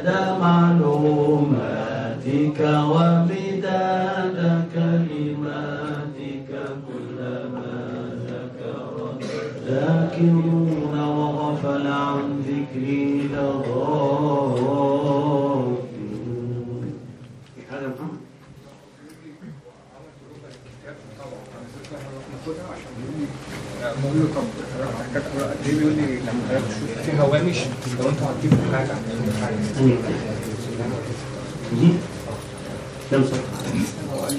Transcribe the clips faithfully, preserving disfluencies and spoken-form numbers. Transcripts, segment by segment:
عدد معلوماتك ومداد كلماتك كلما ذكر ذاكرون وغفل عن ذكري لغافلون. هذا محمد بقول له طب حضرتك قد ايه؟ بيقول لي لما حضرتك تشوف في هوامش لو انتوا هتجيبوا حاجه عن حاجه دي كم صفحه؟ هو قال لي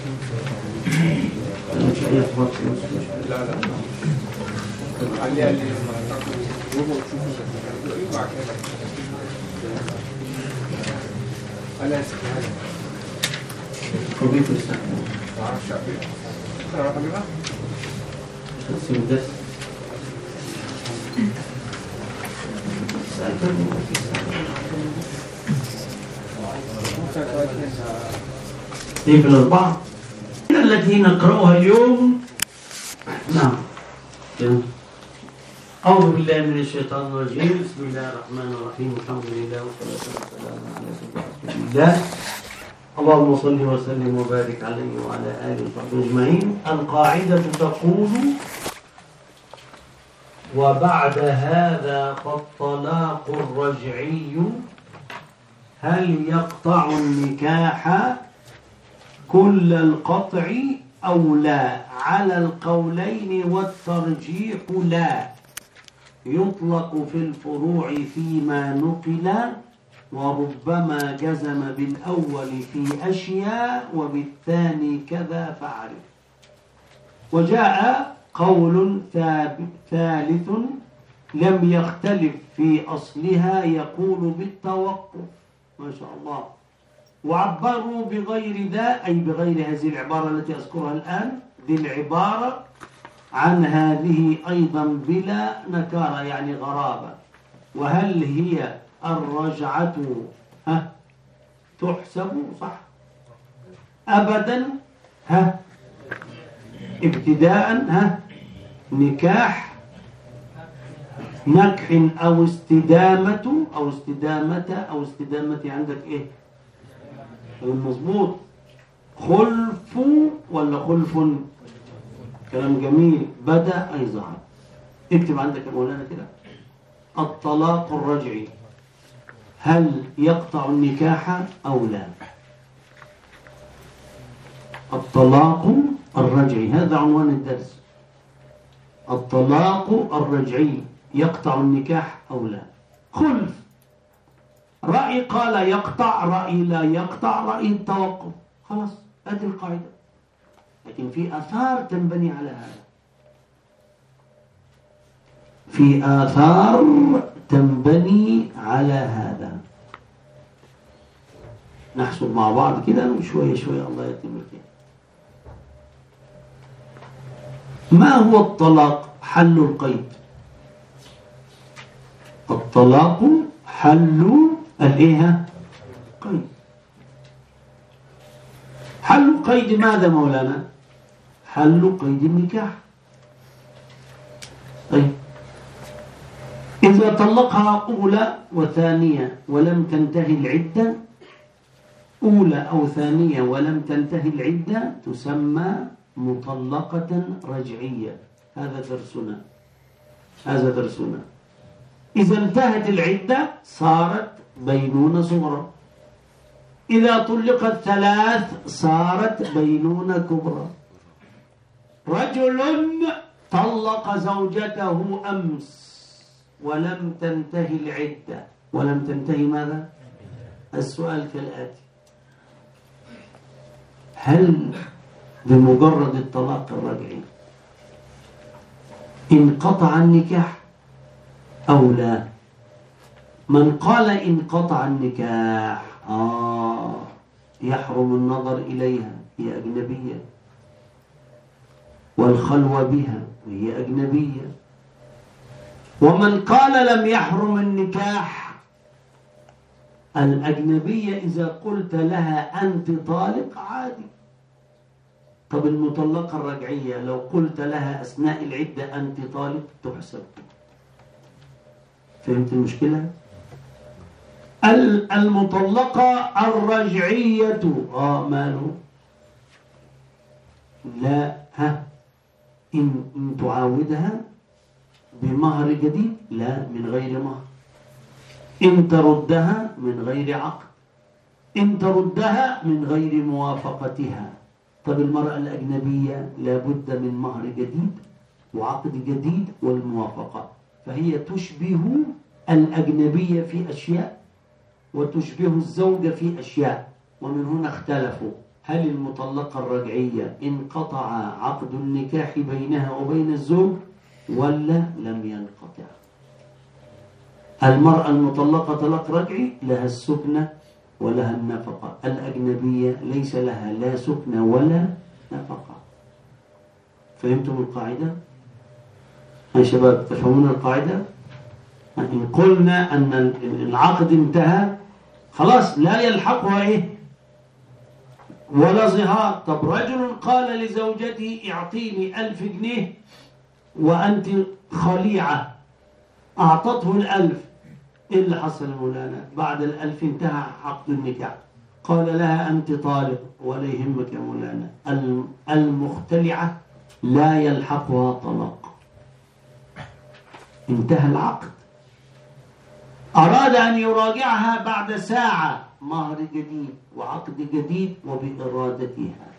مش اي اخبار. لا لا قال لي قال لي لما تجيبوا وتشوفوا ايه بعد كده قال لي حاجه كمبيوتر الساعه ما اعرفش ايه تعرف اجيبها بس ده دي في الأربعة التي نقرأها اليوم. نعم. أعوذ بالله من الشيطان الرجيم. بسم الله الرحمن الرحيم. الحمد لله والصلاة والسلام على سيدنا رسول الله. اللهم صل وسلم وبارك عليه وعلى آله وصحبه أجمعين. القاعدة تقول: وبعد هذا فالطلاق الرجعي هل يقطع النكاح كل القطع أو لا؟ على القولين والترجيح لا. يطلق في الفروع فيما نقل، وربما جزم بالأول في أشياء وبالثاني كذا فعل. وجاء قول ثالث لم يختلف في أصلها يقول بالتوقف. ما شاء الله. وعبروا بغير ذا، أي بغير هذه العبارة التي أذكرها الآن، ذي العبارة عن هذه أيضا بلا نكارة يعني غرابة. وهل هي الرجعة ها تحسب صح أبدا ها ابتداء ها نكاح نكح أو استدامة أو استدامة أو استدامة عندك إيه المضبوط؟ خلف ولا خلف؟ كلام جميل. بدأ أي ظهر. اكتب عندك يا مولانا كده: الطلاق الرجعي هل يقطع النكاح أو لا؟ الطلاق الرجعي، هذا عنوان الدرس. الطلاق الرجعي يقطع النكاح أو لا؟ خلف. رأي قال يقطع، رأي لا يقطع، رأي التوقف. خلاص هذه القاعدة. لكن في آثار تنبني على هذا، في آثار تنبني على هذا. نحسب مع بعض كده وشوية شوية الله يتم الخير. ما هو الطلاق؟ حل القيد. الطلاق حل الايه؟ قيد. حل قيد ماذا مولانا؟ حل قيد النكاح. طيب إذا طلقها أولى وثانية ولم تنتهي العدة، أولى أو ثانية ولم تنتهي العدة تسمى مطلقة رجعية. هذا درسنا، هذا درسنا. إذا انتهت العدة صارت بينونة صغرى. إذا طلقت ثلاث صارت بينونة كبرى. رجل طلق زوجته أمس ولم تنتهي العدة، ولم تنتهي ماذا؟ السؤال كالآتي: هل بمجرد الطلاق الرجعي انقطع النكاح أو لا؟ من قال انقطع النكاح آه يحرم النظر إليها، هي أجنبية، والخلوة بها وهي أجنبية. ومن قال لم يحرم النكاح، الأجنبية إذا قلت لها أنت طالق عادي. طب المطلقة الرجعية لو قلت لها أثناء العدة أنت طالق تحسب. فهمت المشكلة؟ المطلقة الرجعية اه ماله لا ها إن, إن تعاودها بمهر جديد لا من غير مهر، إن تردها من غير عقد، إن تردها من غير موافقتها. طب المرأة الأجنبية لابد من مهر جديد وعقد جديد والموافقة، فهي تشبه الأجنبية في أشياء وتشبه الزوجة في أشياء. ومن هنا اختلفوا هل المطلقة الرجعية انقطع عقد النكاح بينها وبين الزوج ولا لم ينقطع؟ المرأة المطلقة طلاق رجعي لها السكنة ولها النفقة، الأجنبية ليس لها لا سكنة ولا نفقة. فهمتم القاعدة؟ يا شباب تفهمون القاعدة؟ إن قلنا أن العقد انتهى خلاص لا يلحقها إيه ولا ظهار. طب رجل قال لزوجته اعطيني ألف جنيه وأنت خليعة، أعطته الألف، إيه اللي حصل مولانا؟ بعد الألف انتهى عقد النكاح، قال لها أنت طالق. ولا يهمك يا مولانا، المختلعة لا يلحقها طلاق، انتهى العقد. أراد أن يراجعها بعد ساعة، مهر جديد وعقد جديد وبإرادتها.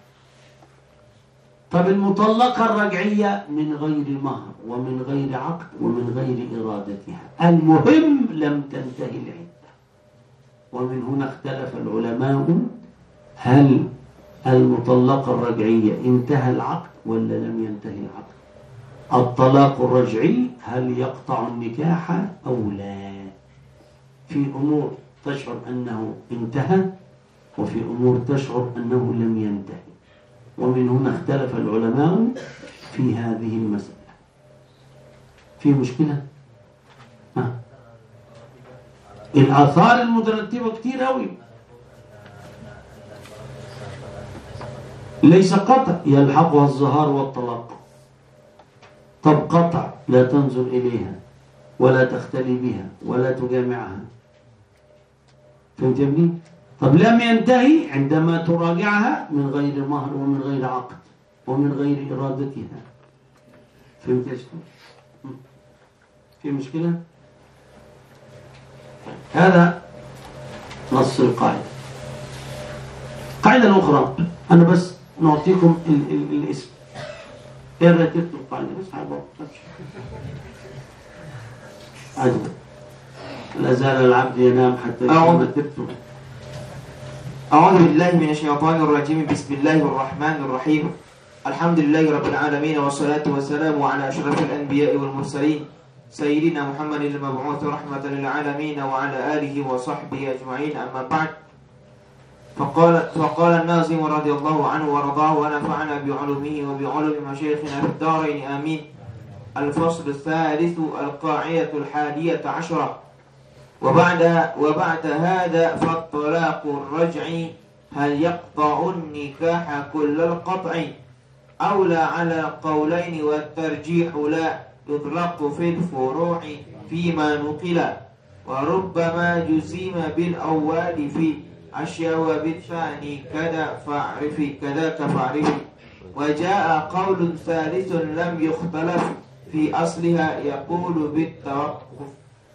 طب المطلقة الرجعية من غير مهر ومن غير عقد ومن غير إرادتها، المهم لم تنتهي العدة. ومن هنا اختلف العلماء هل المطلقة الرجعية انتهى العقد ولا لم ينتهي العقد؟ الطلاق الرجعي هل يقطع النكاح أو لا؟ في أمور تشعر أنه انتهى وفي أمور تشعر أنه لم ينتهي. ومن هنا اختلف العلماء في هذه المسألة. في مشكلة؟ ها. الآثار المترتبة كتير أوي، ليس قطع يلحقها الظهار والطلاق. طب قطع لا تنظر إليها ولا تختلي بها ولا تجامعها، فهمت يا ابني؟ طب لم ينتهي عندما تراجعها من غير مهر ومن غير عقد ومن غير إرادتها، فهمت يا شباب؟ في مشكلة؟ هذا نص القاعدة. القاعدة الأخرى أنا بس نعطيكم ال ال الاسم. إيه رتبت القاعدة بس حابب عجب. لا زال العبد ينام حتى يكون رتبته. أعوذ بالله من الشيطان الرجيم. بسم الله الرحمن الرحيم. الحمد لله رب العالمين، والصلاة والسلام على أشرف الأنبياء والمرسلين سيدنا محمد المبعوث رحمة للعالمين وعلى آله وصحبه أجمعين. أما بعد، فقال فقال الناظم رضي الله عنه ورضاه ونفعنا بعلومه وبعلوم مشايخنا في الدارين آمين. الفصل الثالث، القاعدة الحادية عشرة. وبعد وبعد هذا فالطلاق الرجعي هل يقطع النكاح كل القطع أو لا؟ على قولين والترجيح لا، يطلق في الفروع فيما نقل، وربما جزم بالأول في أشياء وبالثاني كذا فاعرف كذاك فاعرف. وجاء قول ثالث لم يختلف في أصلها يقول بالتوقف،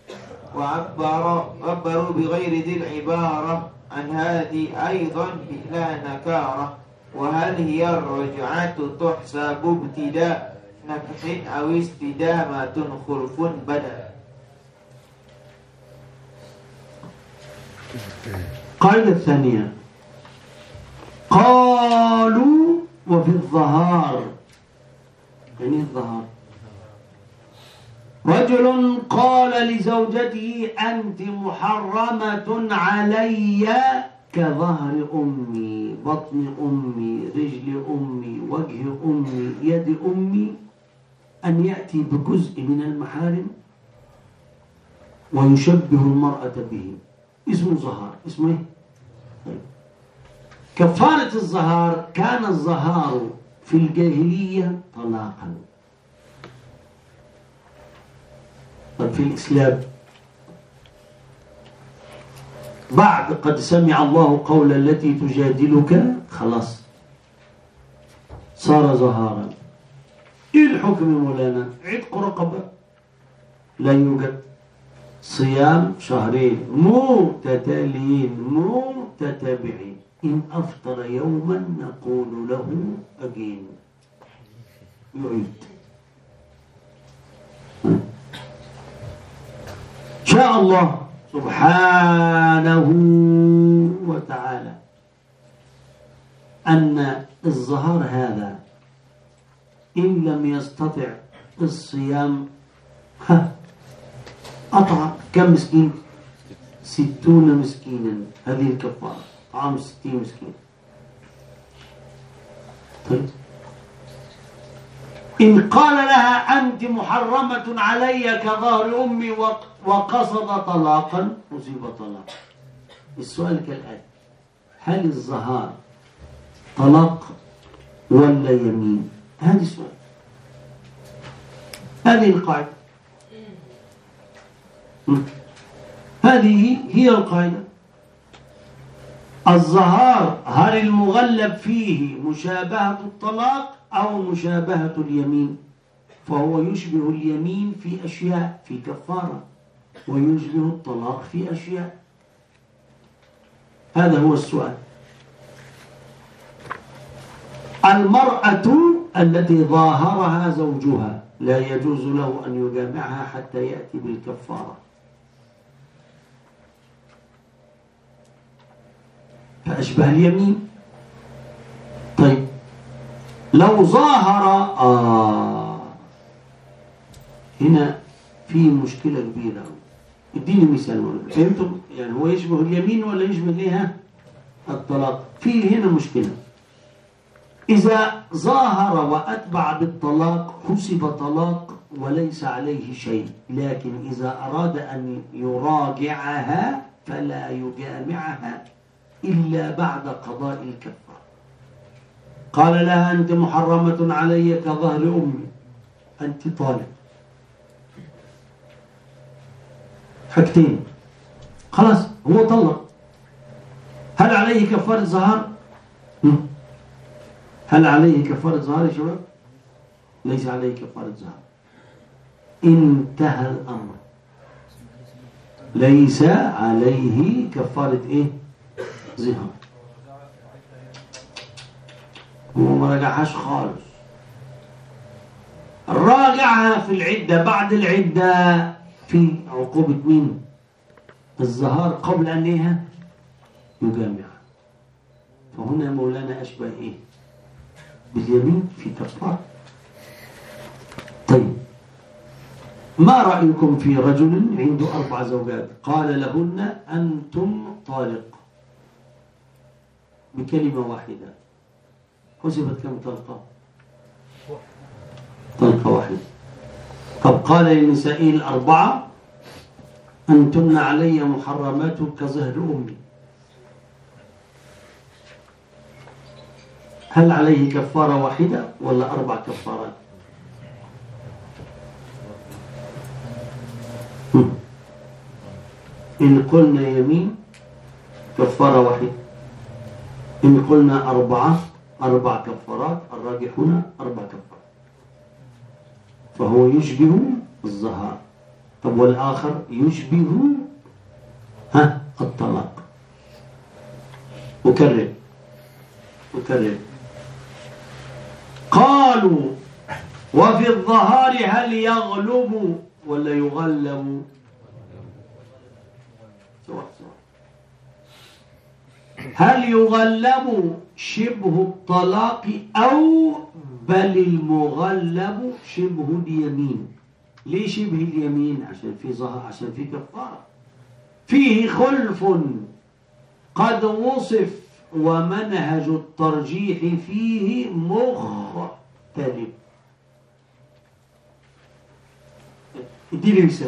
وعبروا بغير ذي العبارة عن هذه أيضا بلا نكارة. وهل هي الرجعة تحسب ابتداء نكح أو استدامة خلف بدأ؟ القاعدة الثانية، قالوا وفي الظهار، يعني الظهار رجل قال لزوجته أنت محرمة علي كظهر أمي، بطن أمي، رجل أمي، وجه أمي، يد أمي، أن يأتي بجزء من المحارم ويشبه المرأة به، اسمه ظهار. اسمه ايه؟ طيب. كفارة الظهار، كان الظهار في الجاهلية طلاقا. طب في الإسلام بعد قد سمع الله قول التي تجادلك خلاص صار ظهارا. ايه الحكم مولانا؟ عتق رقبة لا يوجد، صيام شهرين متتاليين متتابعين، إن أفطر يوما نقول له أجين يعيد. شاء الله سبحانه وتعالى أن الظهار هذا إن لم يستطع الصيام ها أطعم كم مسكين؟ ستون مسكينا، هذه الكفارة طعام ستين مسكين. طيب إن قال لها أنت محرمة علي كظهر أمي وقصد طلاقا أصيب طلاقا. السؤال كالآتي: هل الظهار طلاق ولا يمين؟ هذا السؤال، هذه القاعدة، هذه هي القاعدة. الظهار هل المغلب فيه مشابهة الطلاق أو مشابهة اليمين؟ فهو يشبه اليمين في أشياء في كفارة، ويشبه الطلاق في أشياء. هذا هو السؤال. المرأة التي ظاهرها زوجها لا يجوز له أن يجامعها حتى يأتي بالكفارة، فأشبه اليمين. طيب لو ظاهر آه هنا في مشكلة كبيرة. اديني مثال، فهمتم؟ يعني هو يشبه اليمين ولا يشبه ليها الطلاق؟ في هنا مشكلة. إذا ظاهر وأتبع بالطلاق حسب طلاق وليس عليه شيء، لكن إذا أراد أن يراجعها فلا يجامعها إلا بعد قضاء الكفارة. قال لها أنت محرمة علي كظهر أمي، أنت طالق، حاجتين، خلاص هو طلق. هل عليه كفارة ظهار؟ هل عليه كفارة ظهار يا شباب؟ ليس عليه كفارة ظهار. انتهى الأمر، ليس عليه كفارة إيه؟ ظهار. هو ما رجعهاش خالص، راجعها في العدة. بعد العدة في عقوبة مين؟ الظهار قبل أن إيه؟ يجامعها. فهنا مولانا أشبه إيه؟ باليمين في كفارة. طيب ما رأيكم في رجل عنده أربع زوجات قال لهن أنتم طالق بكلمة واحدة، حسبت كم طلقة؟ طلقة واحدة. طب قال للنساء الأربعة أنتن علي محرمات كظهر أمي، هل عليه كفارة واحدة ولا أربع كفارات؟ إن قلنا يمين كفارة واحدة، إن قلنا أربعة أربع كفارات، الراجح هنا أربع كفارات، فهو يشبه الظهار. طب والآخر يشبه ها الطلاق. أكرر أكرر قالوا وفي الظهار هل يغلب ولا يغلب؟ سواء سواء. هل يغلب شبه الطلاق أو بل المغلب شبه اليمين؟ ليه شبه اليمين؟ عشان في ظهر، عشان في كفارة، فيه خلف قد وصف ومنهج الترجيح فيه مختلف. اديني مثال.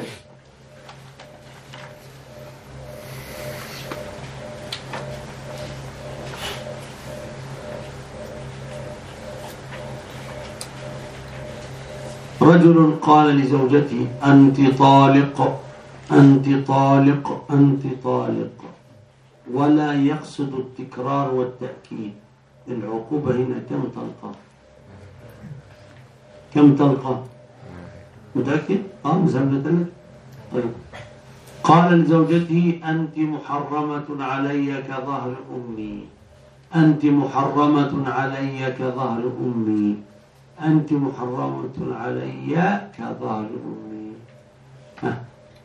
رجل قال لزوجته أنت طالق أنت طالق أنت طالق، ولا يقصد التكرار والتأكيد. العقوبة هنا كم طلقة؟ كم طلقة؟ متأكد؟ آه مزمنة ثلاث. طيب قال لزوجته أنت محرمة علي كظهر أمي، أنت محرمة علي كظهر أمي، أنت محرمة علي كظهر أمي. ها.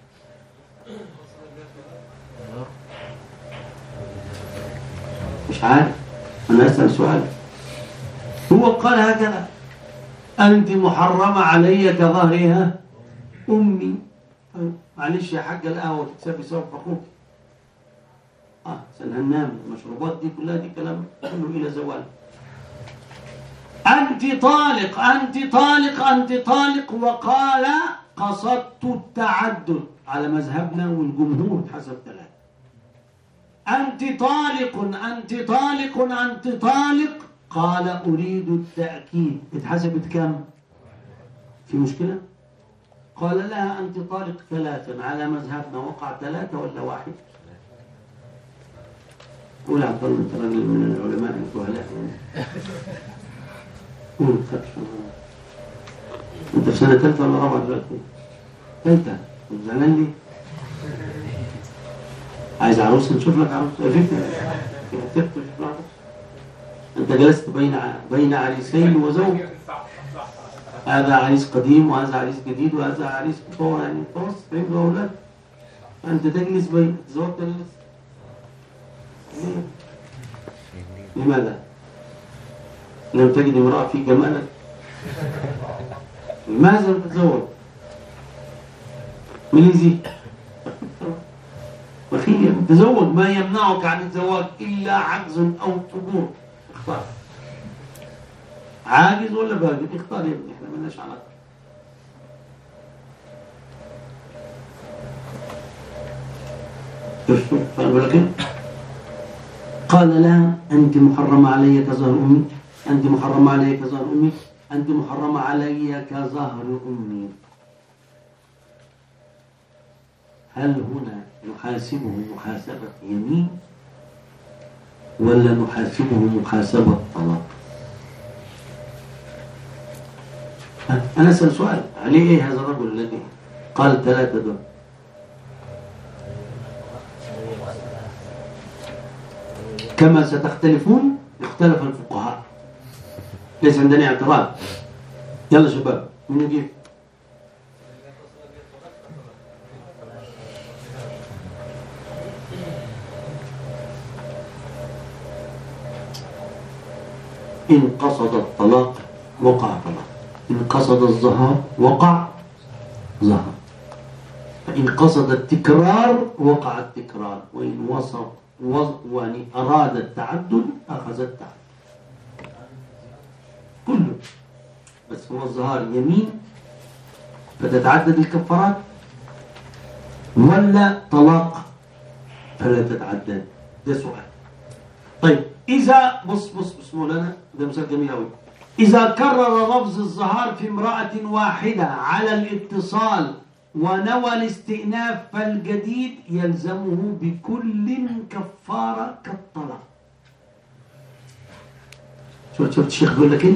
مش عارف، أنا أسأل سؤال. هو قال هكذا أنت محرمة علي كظهرها أمي. معلش يا حاجة القهوة تكسبي سبب أخوك. آه سنهنام المشروبات دي كلها دي كلام كله إلى زوال. أنت طالق أنت طالق أنت طالق. وقال قصدت التعدد على مذهبنا والجمهور حسب ثلاثة. أنت طالق أنت طالق أنت طالق. قال أريد التأكيد. اتحسبت كم؟ في مشكلة؟ قال لها أنت طالق ثلاثا على مذهبنا. وقع ثلاثة ولا واحد؟ قول عبد الله أنت راجل من العلماء الجهلاء. قول أنت في سنة ثالثة ولا رابعة دلوقتي؟ ثالثة. زعلان ليه؟ عايز عروسة نشوف لك عروسة. فكرة أنت جلست بين بين عريسين وزوج. هذا عريس قديم وهذا عريس جديد وهذا عريس مطور يعني متوسط فهمت أولاد. أنت تجلس بين زوج تجلس. لماذا؟ لم تجد امرأة في جمالك؟ لماذا تتزوج؟ مليزي وخير تزوج. ما يمنعك عن الزواج إلا عجز أو قبور. اختار عاجز ولا باجد؟ اختار يا ابني، احنا مالناش علاقة. فاهم؟ قال لها أنت محرمة علي كظهر أمي، أنت محرمة علي كظهر أمي، أنت محرمة علي كظهر أمي. هل هنا نحاسبه محاسبة يمين ولا نحاسبه محاسبة طلاق؟ أنا أسأل سؤال. عليه إيه هذا الرجل الذي قال ثلاثة دول؟ كما ستختلفون اختلف الفقهاء، ليس عندنا اعتراض. يلا شباب من يجيب؟ إن قصد الطلاق وقع طلاق، إن قصد الظهار وقع ظهر، فإن قصد التكرار وقع التكرار، وإن وصف وإن أراد التعدد أخذ التعدد كله. بس هو الظهار يمين فتتعدد الكفارات ولا طلاق فلا تتعدد؟ ده سؤال. طيب إذا بص بص بص مولانا ده مثال جميل أوي. إذا كرر لفظ الظهار في امرأة واحدة على الاتصال ونوى الاستئناف فالجديد يلزمه بكل كفارة كالطلاق. شفت شفت الشيخ بيقول لك ايه؟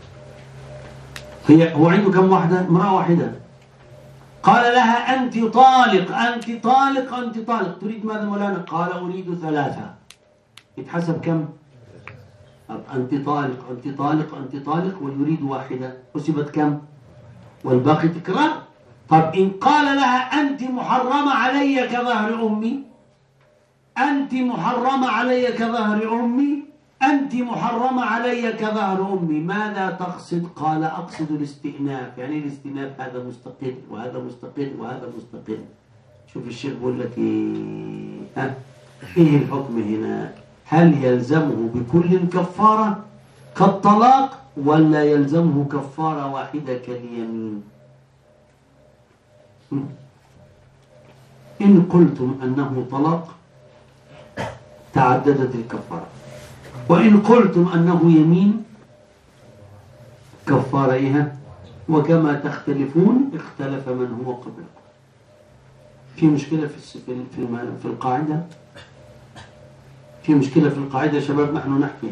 هي هو عنده كم واحدة؟ امرأة واحدة. قال لها أنت طالق أنت طالق أنت طالق. تريد ماذا مولانا؟ قال أريد ثلاثة. يتحسب كم؟ أنت طالق أنت طالق أنت طالق ويريد واحدة، حسبت كم؟ والباقي تكرار. طب إن قال لها أنت محرمة علي كظهر أمي، أنت محرمة علي كظهر أمي، أنت محرمة علي كظهر أمي، ماذا تقصد؟ قال أقصد الاستئناف. يعني الاستئناف هذا مستقل وهذا مستقل وهذا مستقل. شوف الشيخ بيقول لك إيه؟ ها؟ إيه الحكم هنا؟ هل يلزمه بكل كفارة كالطلاق ولا يلزمه كفارة واحدة كاليمين؟ إن قلتم أنه طلاق تعددت الكفارة، وإن قلتم أنه يمين كفارة إيها. وكما تختلفون اختلف من هو قبلكم. في مشكلة في في في القاعدة؟ في مشكلة في القاعدة يا شباب نحن نحكي.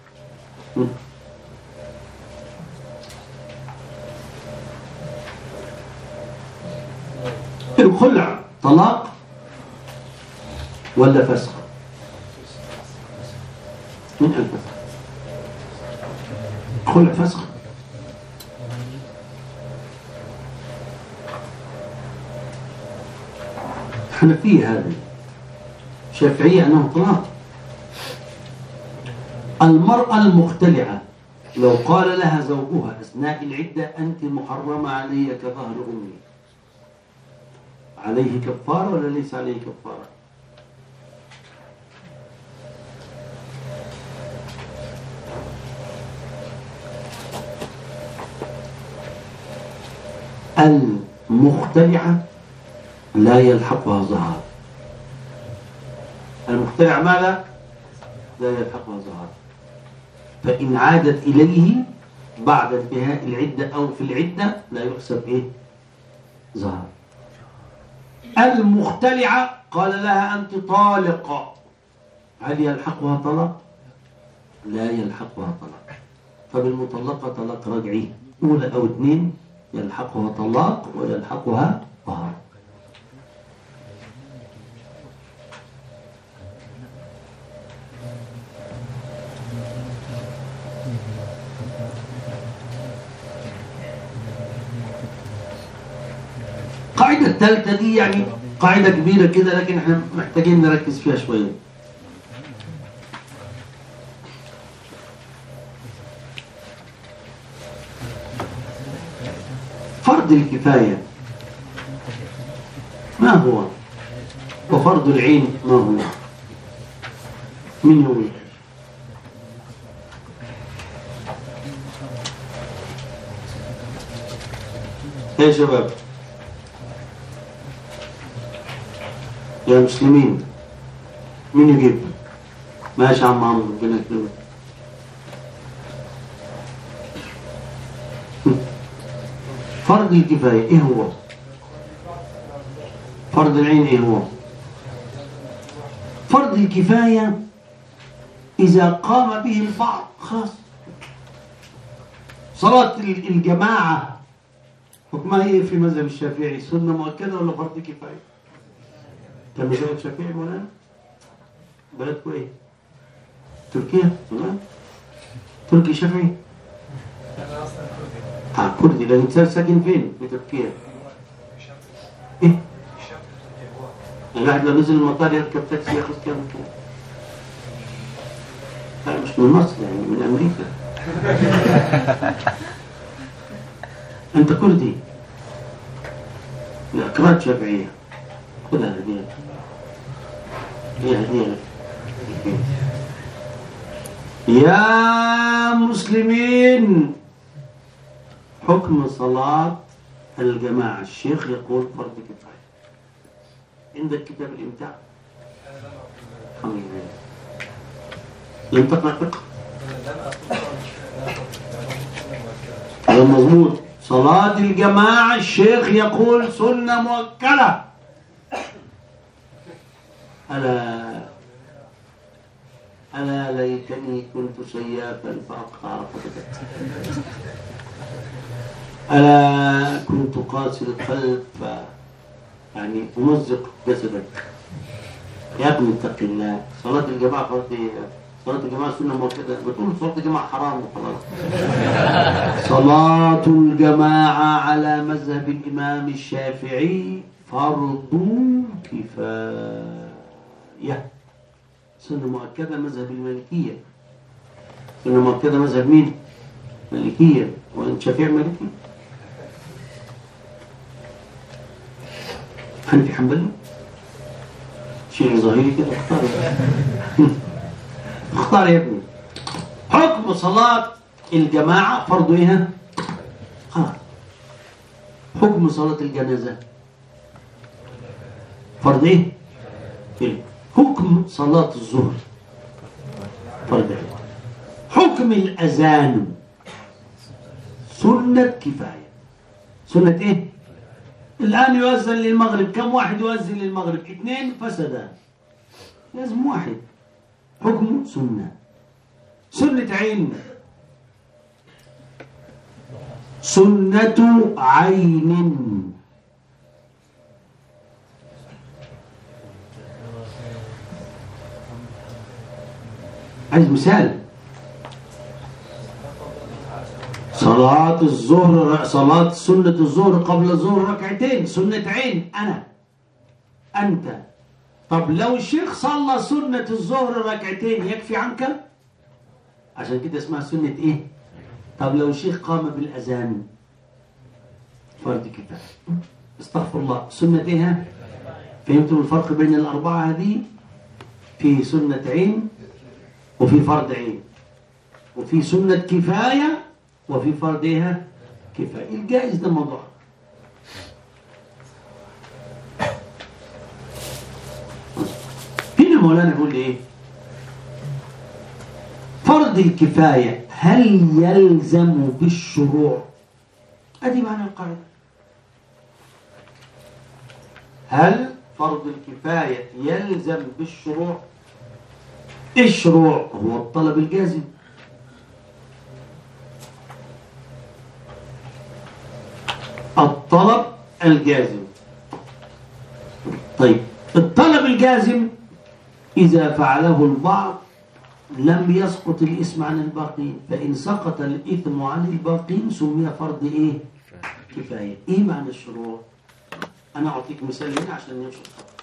الخلع طلاق ولا فسخ؟ من الفسخ؟ خلع فسخ. حنفية هذه، شافعية أنه طلاق. المرأة المختلعة لو قال لها زوجها أثناء العدة أنت محرمة علي كظهر أمي، عليه كفارة ولا ليس عليه كفارة؟ المختلعة لا يلحقها ظهر. المختلعة ماذا؟ لا يلحقها ظهر. فإن عادت إليه بعد انتهاء العدة أو في العدة لا يحسب إيه؟ ظهر. المختلعة قال لها أنت طالق، هل يلحقها طلاق؟ لا يلحقها طلاق. فبالمطلقة طلاق رجعي أولى أو اثنين، يلحقها طلاق ويلحقها طهر. القاعدة الثالثة دي يعني قاعدة كبيرة كده، لكن احنا محتاجين نركز فيها شوية. فرض الكفاية ما هو؟ وفرض العين ما هو؟ من هو؟ يا شباب يا مسلمين، مين يجيب؟ ماشي يا عم عمرو، ربنا يكرمك. فرض الكفاية ايه هو؟ فرض العين ايه هو؟ فرض الكفاية إذا قام به البعض خلاص. صلاة الجماعة حكمها ايه في مذهب الشافعي؟ سنة مؤكدة ولا فرض كفاية؟ كان مذهب الشافعي مولانا؟ بلدكم ايه؟ تركيا؟ مولانا؟ تركي شافعي؟ اه كردي، لكن انت ساكن فين في تركيا؟ ايه؟ الواحد لو نزل المطار يركب تاكسي ياخذ كم كده؟ لا مش من مصر، يعني من امريكا. انت كردي؟ لا كرات شافعية، خذها هدية. هي هدية لك. يا مسلمين، حكم صلاة الجماعة الشيخ يقول فرض كفاية. عندك كتاب الإمتاع؟ الحمد لله. لم تقرأ فقه؟ هذا مضمون. صلاة الجماعة الشيخ يقول سنة مؤكدة. ألا ألا ليتني كنت سيافا فأقطع رقبتك، ألا كنت قاسي القلب ف يعني أمزق جسدك. يا ابني اتق الله. صلاة الجماعة فرض ايه؟ صلاة الجماعة سنة مؤكدة. بتقول صلاة الجماعة حرام وخلاص. صلاة الجماعة على مذهب الإمام الشافعي فرض كفاية. سنة مؤكدة مذهب المالكية. سنة مؤكدة مذهب مين؟ مالكية. وأنت شافعي مالكي؟ حنفي حنبلي؟ شيء ظاهري كده. اختار اختار يا ابني. حكم صلاة الجماعة فرض ايه؟ خلاص. حكم صلاة الجنازة فرض ايه؟ حكم صلاة الظهر فرض ايه؟ حكم الأذان سنة كفاية. سنة ايه؟ الآن يؤذن للمغرب، كم واحد يؤذن للمغرب؟ اثنين فسدا، لازم واحد. حكم سنة. سنة عين، سنة عين. عايز مثال. صلاة الظهر، صلاة سنة الظهر قبل الظهر ركعتين، سنة عين. أنا أنت. طب لو الشيخ صلى سنة الظهر ركعتين يكفي عنك؟ عشان كده اسمها سنة إيه؟ طب لو الشيخ قام بالأذان فرض كفاية، استغفر الله، سنة إيه؟ فهمتوا الفرق بين الأربعة هذه؟ في سنة عين وفي فرض عين، وفي سنة كفاية وفي فرض إيه؟ كفاية. الجائز ده موضوع. هنا مولانا يقول إيه؟ فرض الكفاية هل يلزم بالشروع؟ أدي معنى القاعدة. هل فرض الكفاية يلزم بالشروع؟ الشروع هو الطلب الجازم. الطلب الجازم. طيب الطلب الجازم إذا فعله البعض لم يسقط الإثم عن الباقين، فإن سقط الإثم عن الباقين سمي فرض إيه؟ كفاية. إيه معنى الشروع؟ أنا أعطيك مثال هنا عشان نمشي.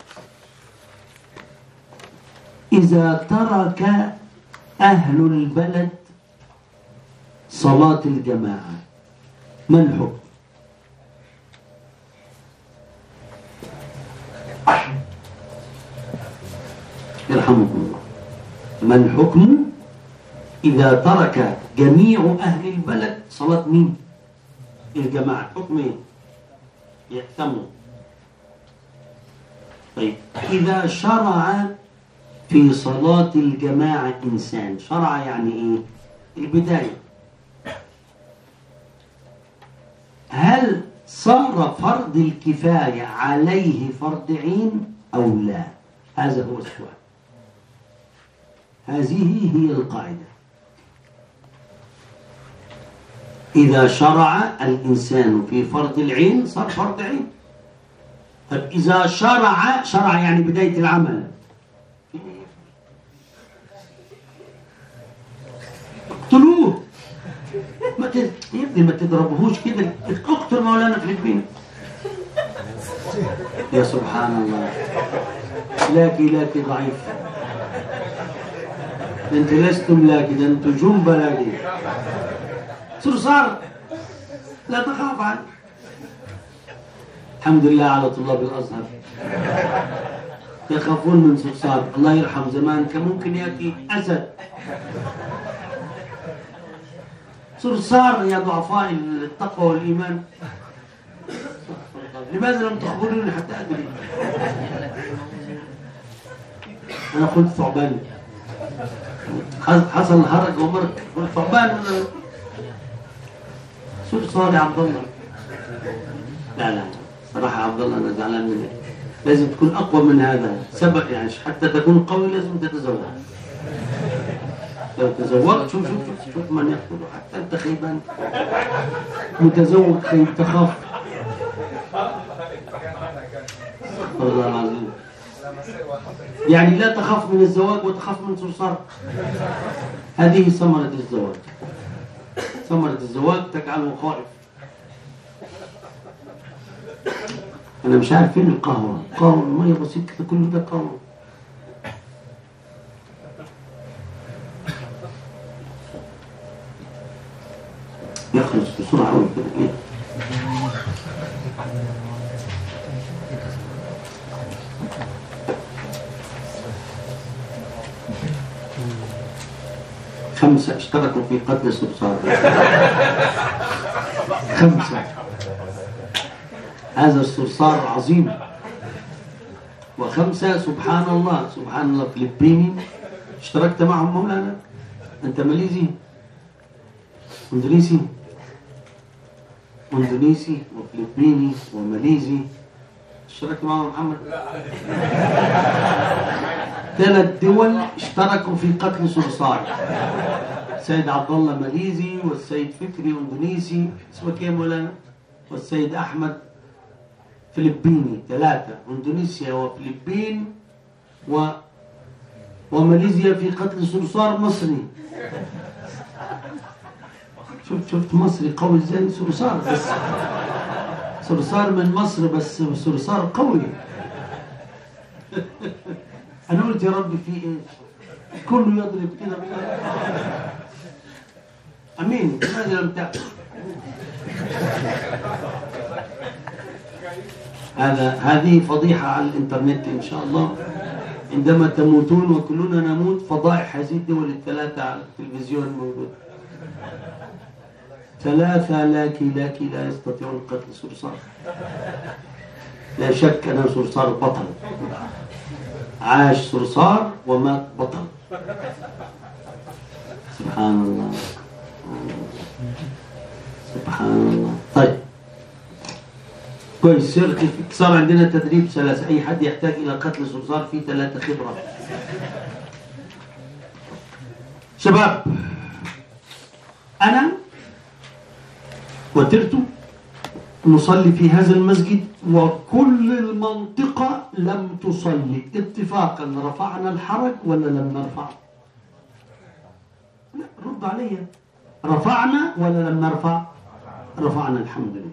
إذا ترك أهل البلد صلاة الجماعة ما الحكم؟ يرحمكم الله. ما الحكم إذا ترك جميع أهل البلد صلاة مين؟ الجماعة. حكم إيه؟ يأتموا. طيب إذا شرع في صلاة الجماعة إنسان، شرع يعني إيه؟ البداية. هل صار فرض الكفاية عليه فرض عين أو لا؟ هذا هو السؤال. هذه هي القاعدة. إذا شرع الإنسان في فرض العين صار فرض عين. طيب إذا شرع، شرع يعني بداية العمل، اقتلوه. ما تد... يا ابني ما تضربهوش كده، اقتل مولانا فلبين. يا سبحان الله، لاكي لاكي ضعيف. انت لستم لاكي، ده انتم جنب لاكي. صرصار لا تخاف عنه. الحمد لله على طلاب الازهر يخافون من صرصار. الله يرحم زمان كان ممكن ياتي اسد. صرصار يا ضعفاء التقوى والايمان. لماذا لم تخبروني حتى ادري؟ انا قلت ثعبان، حصل هرج ومرج، قلت ثعبان. صرصار يا عبد الله. لا لا صراحه عبد الله انا زعلان منك. لازم تكون اقوى من هذا. سبق يعني حتى تكون قوي لازم تتزوج. لو تزوجت شوف شوف شوف من يقتل. حتى انت خيبان متزوج خيب تخاف. والله العظيم يعني لا تخاف من الزواج وتخاف من صرصار. هذه ثمرة الزواج. ثمرة الزواج تجعله خائف. أنا مش عارف فين القهوة. قهوة مية بسيط كده، كل ده قهوة. يخلص بسرعة أوي كده. إيه؟ خمسة اشتركوا في قتل صرصار. خمسة. هذا الصرصار عظيم. وخمسة سبحان الله سبحان الله فلبيني اشتركت معهم مولانا. أنت ماليزي اندونيسي اندونيسي وفلبيني وماليزي اشتركت معهم محمد. ثلاث دول اشتركوا في قتل صرصار. السيد عبد الله ماليزي، والسيد فكري اندونيسي، اسمك ايه مولانا؟ والسيد احمد فلبيني. ثلاثة، اندونيسيا وفلبين و وماليزيا في قتل صرصار مصري. شفت شفت مصري قوي ازاي؟ صرصار بس، صرصار من مصر بس صرصار قوي. انا قلت يا رب في ايه؟ كله يضرب كده. امين. ماذا لم تأكل؟ هذا هذه فضيحة على الانترنت ان شاء الله. عندما تموتون وكلنا نموت، فضائح هذه الدول الثلاثة على التلفزيون موجودة. ثلاثة لاكي لاكي لا يستطيعون قتل صرصار. لا شك أن صرصار بطل. عاش صرصار ومات بطل. سبحان الله سبحان الله. طيب كويس. صار عندنا تدريب ثلاثة. أي حد يحتاج إلى قتل صرصار في ثلاثة خبرة. شباب، أنا وترت نصلي في هذا المسجد وكل المنطقة لم تصلي اتفاقا. رفعنا الحرج ولا لم نرفع؟ لا، رد علي. رفعنا ولا لم نرفع؟ رفعنا الحمد لله.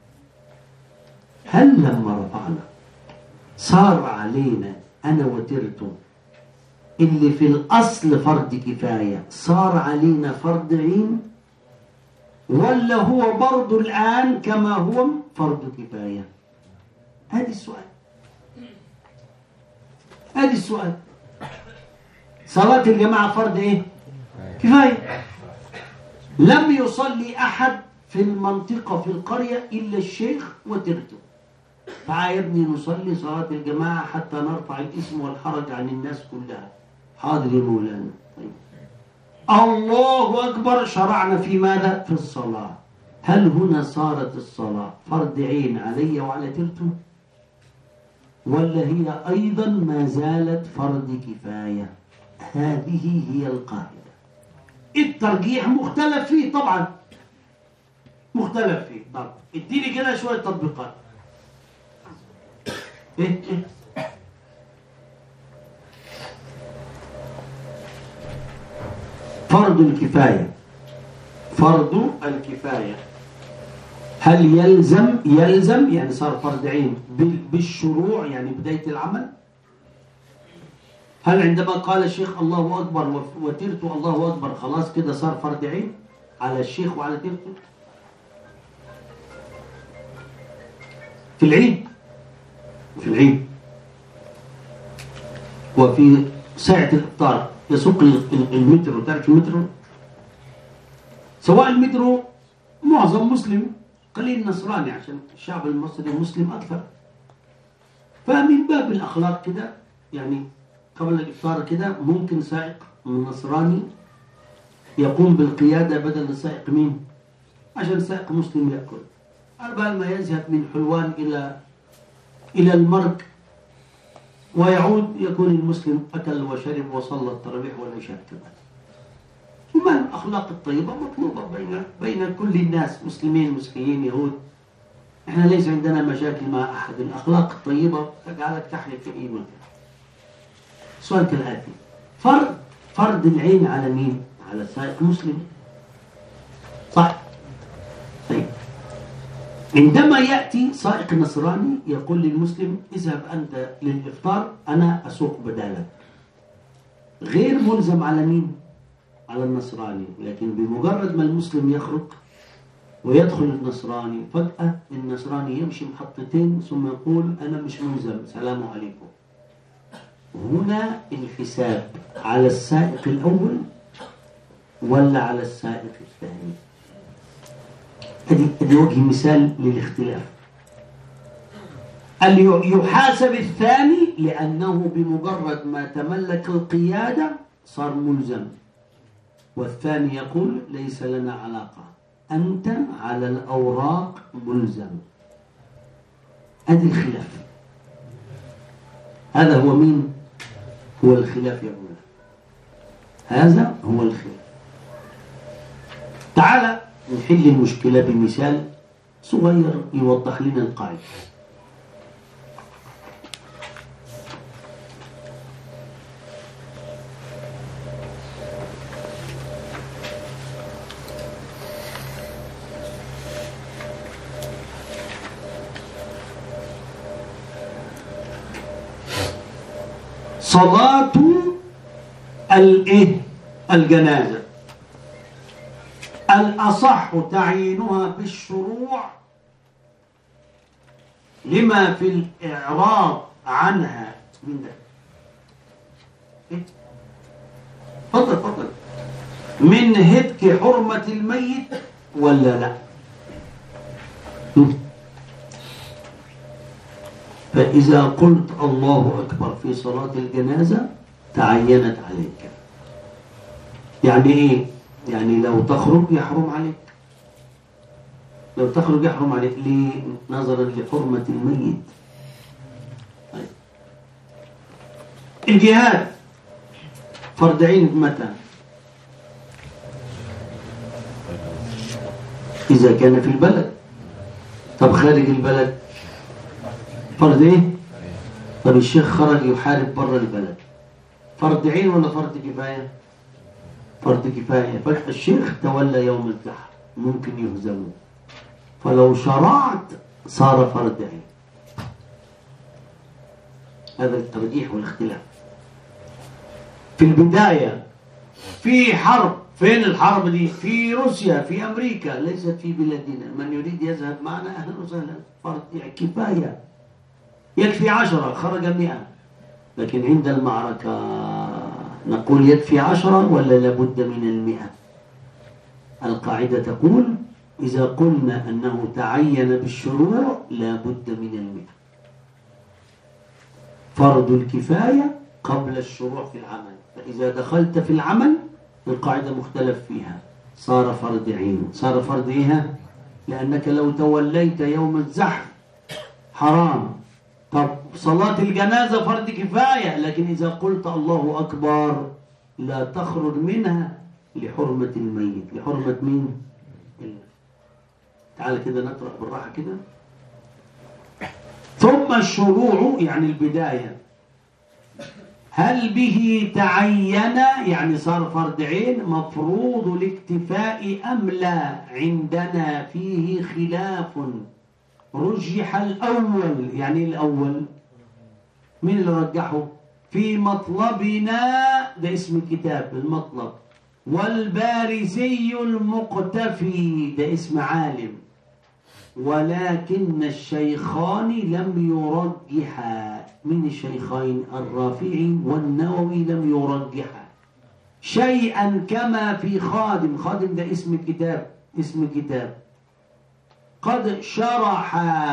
هل لما رفعنا صار علينا أنا وترتم اللي في الأصل فرض كفاية صار علينا فرض عين، ولا هو برضو الآن كما هو فرض كفاية؟ هذا السؤال. هذا السؤال. صلاة الجماعة فرض ايه؟ كفاية. لم يصلي أحد في المنطقة في القرية إلا الشيخ وترته. تعال يا ابني نصلي صلاة الجماعة حتى نرفع الاسم والحرج عن الناس كلها. حاضر يا مولانا. طيب الله أكبر. شرعنا في ماذا؟ في الصلاة. هل هنا صارت الصلاة فرض عين علي وعلى ترته، ولا هي أيضا ما زالت فرض كفاية؟ هذه هي القاعدة. الترجيح مختلف فيه طبعا، مختلف فيه. طب اديني كده شوية تطبيقات. ايه ايه فرض الكفاية. فرض الكفاية هل يلزم يلزم يعني صار فرض عين بالشروع يعني بداية العمل؟ هل عندما قال الشيخ الله أكبر وترته الله أكبر خلاص كده صار فرض عين على الشيخ وعلى ترته؟ في العيد في العيد وفي ساعة الإفطار يسوق المترو. تعرف المترو؟ سواء المترو معظم مسلم قليل نصراني، عشان الشعب المصري مسلم أكثر. فمن باب الأخلاق كده يعني قبل الإفطار كده ممكن سائق من نصراني يقوم بالقيادة بدل السائق مين؟ عشان سائق مسلم يأكل. على بال ما يذهب من حلوان إلى إلى المرج ويعود يكون المسلم أكل وشرب وصلى التراويح والعشاء كمان. وما الأخلاق الطيبة مطلوبة بين بين كل الناس، مسلمين مسيحيين يهود. إحنا ليس عندنا مشاكل مع أحد. الأخلاق الطيبة تجعلك تحيا في إيمان. سؤال كالآتي: فرض فرض العين على مين؟ على السائق مسلم، صح؟ طيب عندما يأتي سائق نصراني يقول للمسلم اذهب أنت للإفطار أنا أسوق بدالك، غير ملزم على مين؟ على النصراني. لكن بمجرد ما المسلم يخرج ويدخل النصراني فجأة النصراني يمشي محطتين ثم يقول أنا مش ملزم، سلام عليكم. هنا الحساب على السائق الأول ولا على السائق الثاني؟ هذه وجه مثال للاختلاف. اللي يحاسب الثاني لأنه بمجرد ما تملك القيادة صار ملزم، والثاني يقول ليس لنا علاقة، أنت على الأوراق ملزم. هذا الخلاف. هذا هو مين؟ هو الخلاف يا مولانا، هذا هو الخلاف. تعال نحل المشكلة بمثال صغير يوضح لنا القاعدة. صلاة الايه الجنازة الأصح تعيينها بالشروع لما في الإعراض عنها من ده. إيه؟ فضل فضل من هتك حرمة الميت ولا لا؟ فإذا قلت الله أكبر في صلاة الجنازة تعينت عليك. يعني إيه؟ يعني لو تخرج يحرم عليك، لو تخرج يحرم عليك. ليه؟ نظرا لحرمة الميت. طيب. الجهاد فرض عين متى؟ إذا كان في البلد. طب خارج البلد فرض ايه؟ طب الشيخ خرج يحارب بره البلد، فرض عين ولا فرض كفاية؟ فرض كفاية. فالشيخ تولى يوم الزحف ممكن يهزمه، فلو شرعت صار فرض عين. هذا الترجيح والاختلاف. في البداية في حرب، فين الحرب دي؟ في روسيا، في أمريكا، ليست في بلادنا. من يريد يذهب معنا أهلا وسهلا، فرض كفاية، يكفي عشرة خرج مئة. لكن عند المعركة نقول يكفي عشرة ولا لابد من المئة؟ القاعدة تقول إذا قلنا أنه تعين بالشروع لابد من المئة. فرض الكفاية قبل الشروع في العمل، فإذا دخلت في العمل القاعدة مختلف فيها صار فرض عين. صار فرض إيه؟ لأنك لو توليت يوم الزحف حرام. طب صلاة الجنازة فرض كفاية، لكن إذا قلت الله أكبر لا تخرج منها لحرمة الميت. لحرمة مين؟ الله. تعال كده نقرأ بالراحة كده. ثم الشروع يعني البداية، هل به تعين يعني صار فرض عين مفروض الاكتفاء أم لا؟ عندنا فيه خلاف. رجح الأول، يعني الأول مين اللي رجحه؟ في مطلبنا، ده اسم الكتاب المطلب، والبارزي المقتفي ده اسم عالم، ولكن الشيخان لم يرجحا. من الشيخين؟ الرافعي والنووي لم يرجحا شيئا كما في خادم. خادم ده اسم الكتاب، اسم الكتاب قد شرح،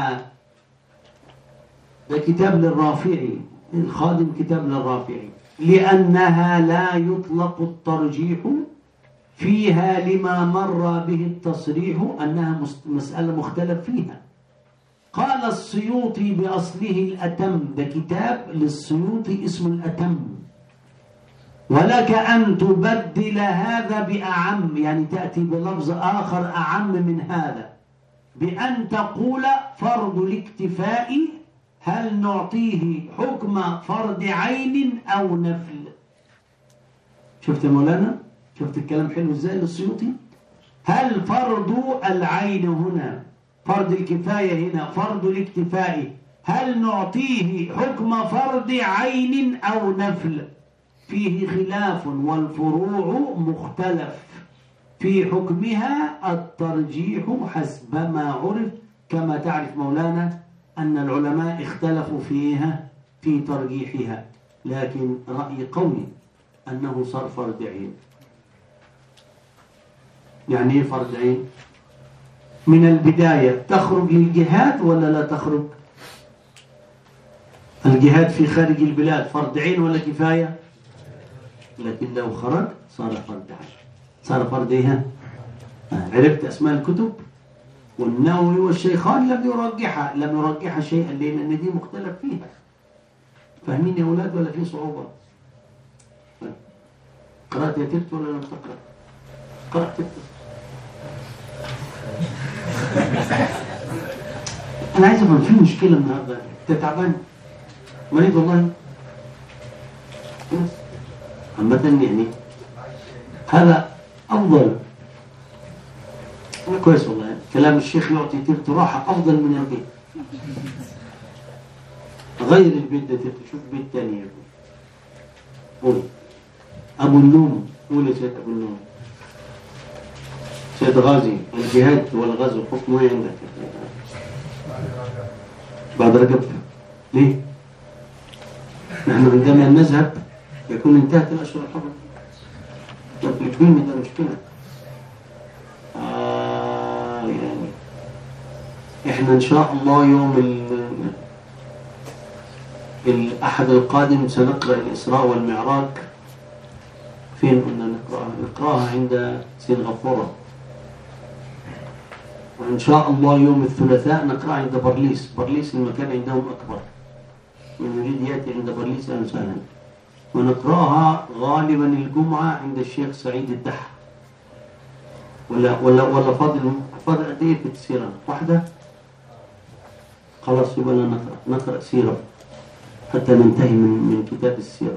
ده كتاب للرافعي، الخادم كتاب للرافعي، لأنها لا يطلق الترجيح فيها لما مر به التصريح أنها مسألة مختلف فيها. قال السيوطي بأصله الأتم، ده كتاب للسيوطي اسم الأتم، ولك أن تبدل هذا بأعم، يعني تأتي بلفظ آخر أعم من هذا، بأن تقول فرض الاكتفاء هل نعطيه حكم فرض عين أو نفل. شفت يا مولانا؟ شفت الكلام حلو ازاي للسيوطي؟ هل فرض العين هنا، فرض الكفاية هنا، فرض الاكتفاء، هل نعطيه حكم فرض عين أو نفل؟ فيه خلاف، والفروع مختلف في حكمها. الترجيح حسب ما عرف، كما تعرف مولانا أن العلماء اختلفوا فيها في ترجيحها، لكن رأي قوي أنه صار فرض عين. يعني ايه فرض عين؟ من البداية تخرج للجهاد ولا لا تخرج؟ الجهاد في خارج البلاد فرض عين ولا كفاية؟ لكن لو خرج صار فرض عين، صار فرض ايه؟ عرفت أسماء الكتب؟ والنووي والشيخان لم يرجحها، لم يرجحها شيئا، لأن دي مختلف فيها. فاهمين يا أولاد ولا في صعوبة؟ قرأت يا تلت ولا لم تقرأ؟ قرأت تلت. أنا عايز أفهم في مشكلة النهاردة. أنت تعبان؟ مريض والله؟ عامة يعني هذا أفضل. كويس والله، كلام الشيخ يعطي تلت راحة أفضل من البيت. غير البيت ده تلت، شوف بيت تاني يا قول. أبو النوم، قول يا سيد أبو النوم. سيد غازي، الجهاد والغزو حكمه ايه عندك؟ بعد رجب. ليه؟ نحن عندما نذهب يكون انتهت الأشهر الحرم. الفلبين ده مشكلة. آه يعني احنا ان شاء الله يوم الأحد القادم سنقرأ الإسراء والمعراج. فين قلنا نقرأها؟ نقرأها عند سنغافورة. وإن شاء الله يوم الثلاثاء نقرأ عند برليس. برليس المكان عندهم أكبر. من يريد يأتي عند برليس أهلا وسهلا. ونقرأها غالبا الجمعة عند الشيخ سعيد الدح. ولا ولا ولا فاضل فاضل قد إيه في السيرة؟ واحدة؟ خلاص يبقى نقرأ نقرأ سيرة حتى ننتهي من من كتاب السيرة.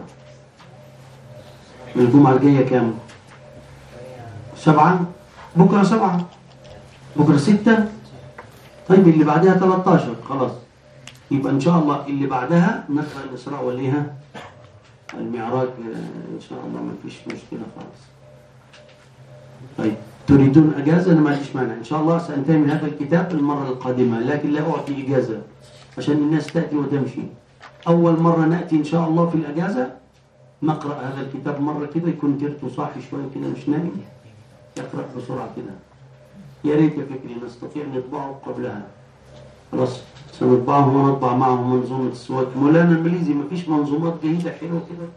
الجمعة الجاية كام؟ سبعة؟ بكرة سبعة؟ بكرة ستة؟ طيب اللي بعدها ثلاثة عشر خلاص. يبقى إن شاء الله اللي بعدها نقرأ الإسراء والإيه؟ المعراج إن شاء الله ما فيش مشكلة خالص. طيب تريدون أجازة؟ أنا ما عنديش مانع. إن شاء الله سأنتهي من هذا الكتاب المرة القادمة، لكن لا أعطي إجازة عشان الناس تأتي وتمشي. أول مرة نأتي إن شاء الله في الأجازة نقرأ هذا الكتاب مرة كده، يكون ترته صاحي شوية كده مش نايم، يقرأ بسرعة كده. يا ريت يا فكري نستطيع نطبعه قبلها. خلاص سنطبعه ونطبع معه منظومة السواك. مولانا الماليزي ما فيش منظومات جيدة حلوة كده؟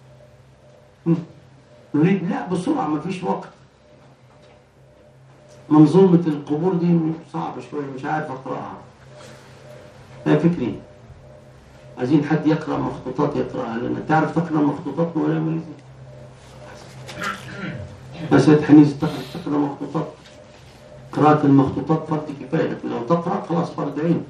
نريد لا بسرعة ما فيش وقت. منظومة القبور دي صعبة شوية مش عارف أقرأها. يا فكري عايزين حد يقرأ مخطوطات يقرأها لنا. تعرف تقرأ مخطوطات مولانا الماليزي؟ مسألة حنيز تقرأ مخطوطات. قراءة المخطوطات فرض كفاية، لكن لو تقرأ خلاص فرض عين.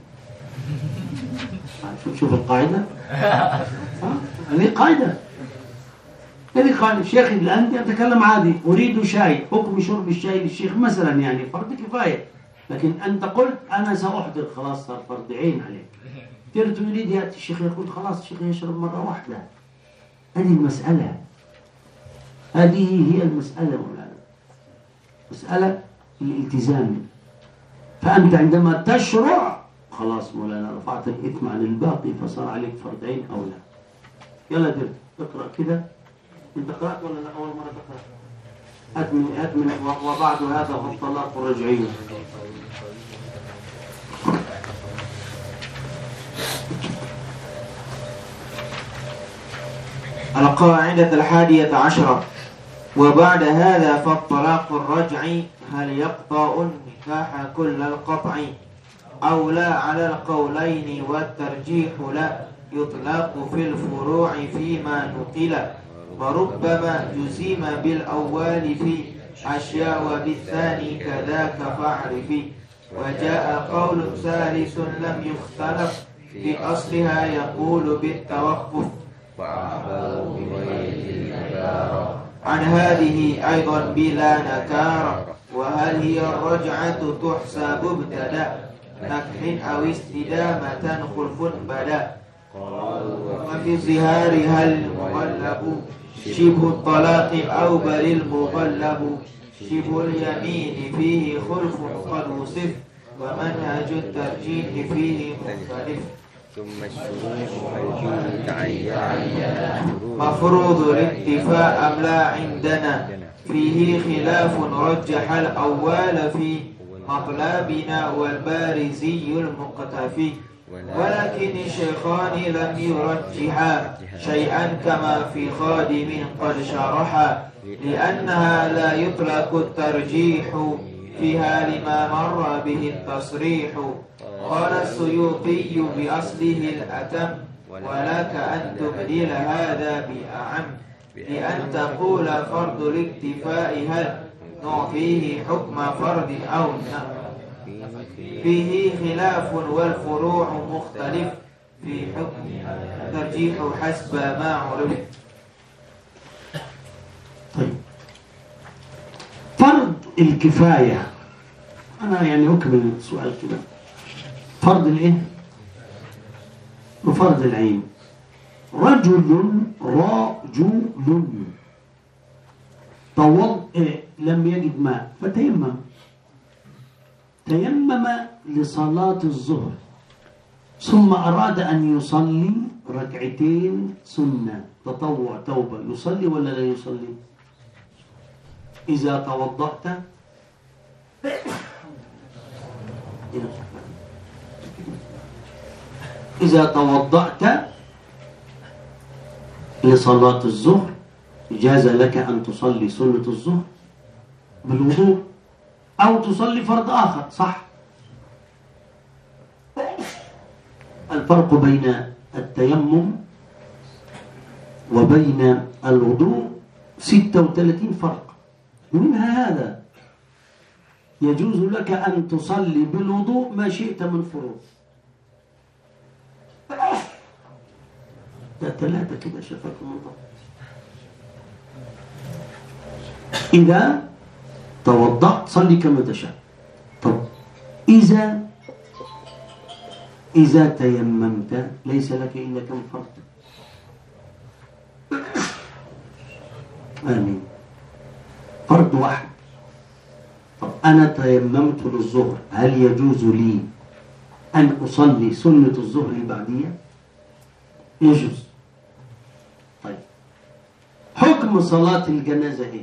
شوف شوف القاعدة. هذه قاعدة. هذه قاعدة. الشيخ الآن يتكلم عادي، أريد شاي، حكم شرب الشاي للشيخ مثلا يعني فرض كفاية. لكن أنت قلت أنا سأحضر خلاص صار فرض عين عليك. تريد يريد يأتي الشيخ يقول خلاص الشيخ يشرب مرة واحدة. هذه المسألة. هذه هي المسألة مولانا. مسألة الالتزام. فأنت عندما تشرع خلاص مولانا رفعت الإثم عن الباقي فصار عليك فرض عين أو لا. يلا درت اقرأ كده. أنت قرأت ولا لا؟ أول مرة تقرأ؟ هات من هات من وبعد هذا هو الطلاق الرجعي. القاعدة الحادية عشرة. وبعد هذا فالطلاق الرجعي هل يقطع النكاح كل القطع أو لا؟ على القولين والترجيح لا يطلق في الفروع فيما نقل، وربما جزم بالأول في أشياء وبالثاني كذاك فاعرف. وجاء قول ثالث لم يختلف في أصلها يقول بالتوقف عن هذه أيضا بلا نكارة. وهل هي الرجعة تحسب ابتدأ نكح أو استدامة خلف بدا؟ وفي ظهارها المغلب شبه الطلاق أو بل المغلب شبه اليمين فيه خلف قد وصف ومنهج الترجيح فيه مختلف. ثم الشروط هل تعين مفروض الاتفاء أم لا عندنا فيه خلاف رجح الأول في مطلبنا والبارزي المقتفي. ولكن الشيخان لم يرجحا شيئا كما في خادم قد شرحا، لأنها لا يطلق الترجيح فيها لما مر به التصريح. قال السيوطي بأصله الأتم ولك أن تبدل هذا بأعم بأن تقول فرض الاكتفاء هل نعطيه حكم فرض أو لا فيه خلاف والفروع مختلف في حكم ترجيح حسب ما عرف. طيب فرض الكفاية، أنا يعني أكمل السؤال كده. فرض الإيه؟ وفرض العين. رجل رجل طوض إيه؟ لم يجد ماء فتيمم، تيمم لصلاة الظهر ثم أراد أن يصلي ركعتين سنة تطوع توبة، يصلي ولا لا يصلي؟ إذا توضأت إذا توضأت لصلاة الظهر جاز لك أن تصلي سنة الظهر بالوضوء أو تصلي فرض آخر، صح؟ الفرق بين التيمم وبين الوضوء ستة وثلاثين فرق، ومنها هذا: يجوز لك أن تصلي بالوضوء ما شئت من فروض. ده ثلاثة كده شفاك الموضوع. إذا توضأت صلي كما تشاء. طب إذا إذا تيممت ليس لك إلا كم فرض؟ آمين، فرض واحد. طب أنا تيممت للظهر، هل يجوز لي أن أصلي سنة الظهر بعدية؟ يجوز. طيب حكم صلاة الجنازة إيه؟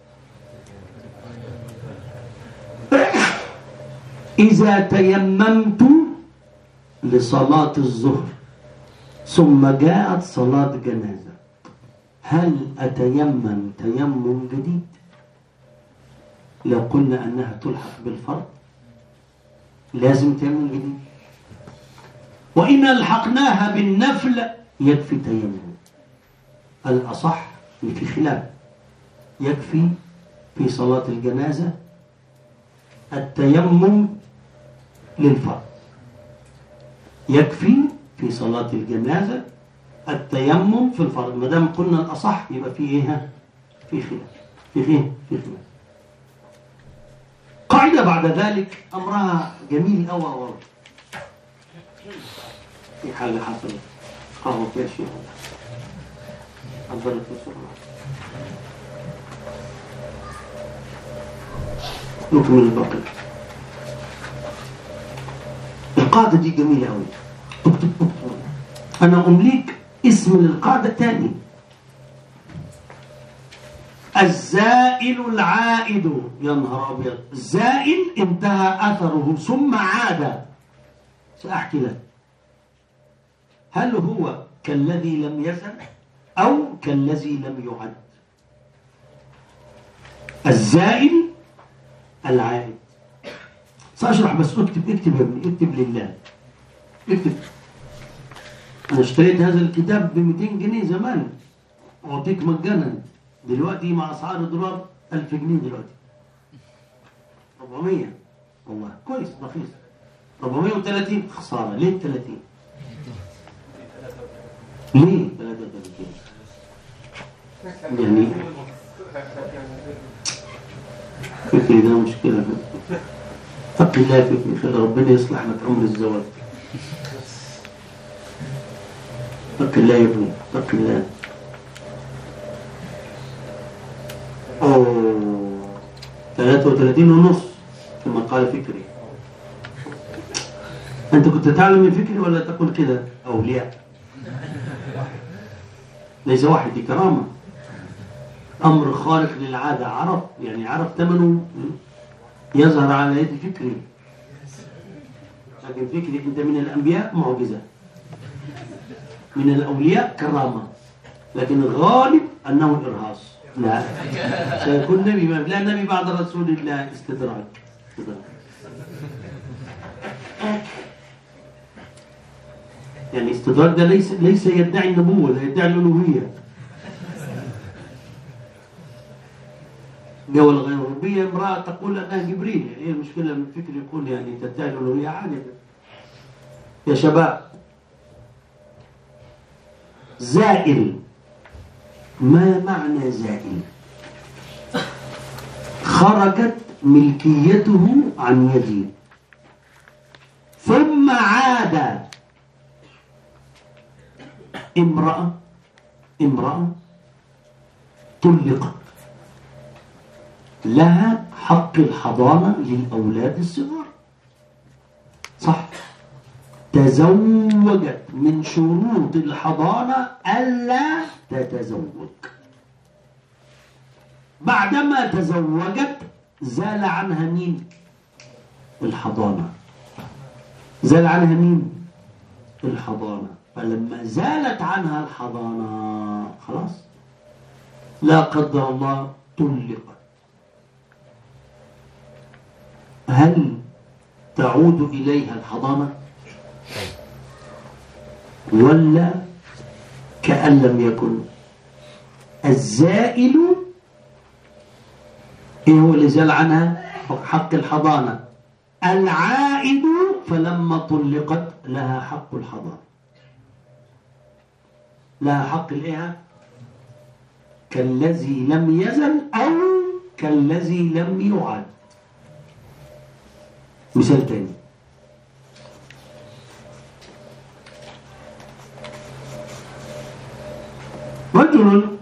إذا تيممت لصلاة الظهر ثم جاءت صلاة جنازة، هل أتيمم تيمم جديد لو قلنا أنها تلحق بالفرض؟ لازم تيمم جديد. وإن ألحقناها بالنفل يكفي تيمم. الأصح في خلاف، يكفي في صلاة الجنازة التيمم للفرض، يكفي في صلاة الجنازة التيمم في الفرض. ما دام قلنا الأصح يبقى في إيه؟ في خلاف، في إيه؟ في خلاف. قاعدة بعد ذلك أمرها جميل أوي أوي. في حاجة حصلت قهوة يا شيخ حضرت بسرعة نكمل الباقي. القاعدة دي جميلة أوي. اكتب اكتب أنا أمليك اسم للقاعدة تاني: الزائل العائد. يا نهار أبيض، الزائل انتهى أثره ثم عاد. سأحكي لك، هل هو كالذي لم يزل أو كالذي لم يعد؟ الزائل العائد. سأشرح بس اكتب اكتب يا ابني، اكتب لله، اكتب. أنا اشتريت هذا الكتاب ب مئتين جنيه زمان، أعطيك مجانا. دلوقتي مع أسعار الدولار ألف جنيه دلوقتي، أربعمية. والله كويس، رخيص. أربعمية وثلاثين خسارة. ليه ثلاثين؟ ليه ثلاثة وثلاثين؟ يعني فكري ده مشكلة. فك الله فكري، خلي ربنا يصلح لك أمر الزواج. فك الله يا ابني، فك الله. أوه ثلاثة وثلاثين ونص كما قال فكري. أنت كنت تعلم الفكري ولا تقول كده؟ أولياء ليس واحد، دي كرامة، أمر خارق للعادة. عرف يعني عرف ثمنه يظهر على يد فكري. لكن فكري أنت من الأنبياء معجزة، من الأولياء كرامة، لكن الغالب أنه إرهاص. لا، سيكون نبي، لا نبي بعد رسول الله. استدراج يعني استدراج ده ليس ليس يدعي النبوة، لا يدعي الألوهية. جو الغيبية امرأة تقول أنها جبريل، يعني هي المشكلة من فكر يكون يعني تدعي الألوهية عادة. يا شباب، زائل، ما معنى زائل؟ خرجت ملكيته عن يدي ثم عاد. امرأة امرأة طلقت، لها حق الحضانة للأولاد الصغار، صح؟ تزوجت، من شروط الحضانة ألا تتزوج. بعدما تزوجت زال عنها مين؟ الحضانة. زال عنها مين؟ الحضانة. فلما زالت عنها الحضانة خلاص، لا قدر الله طلقت. هل تعود إليها الحضانة ولا كأن لم يكن؟ الزائل إيه هو اللي زال عنها؟ حق الحضانة. العائد فلما طلقت لها حق الحضانة، لها حق الإيه؟ كالذي لم يزل أو كالذي لم يعد. مثال تاني، رجل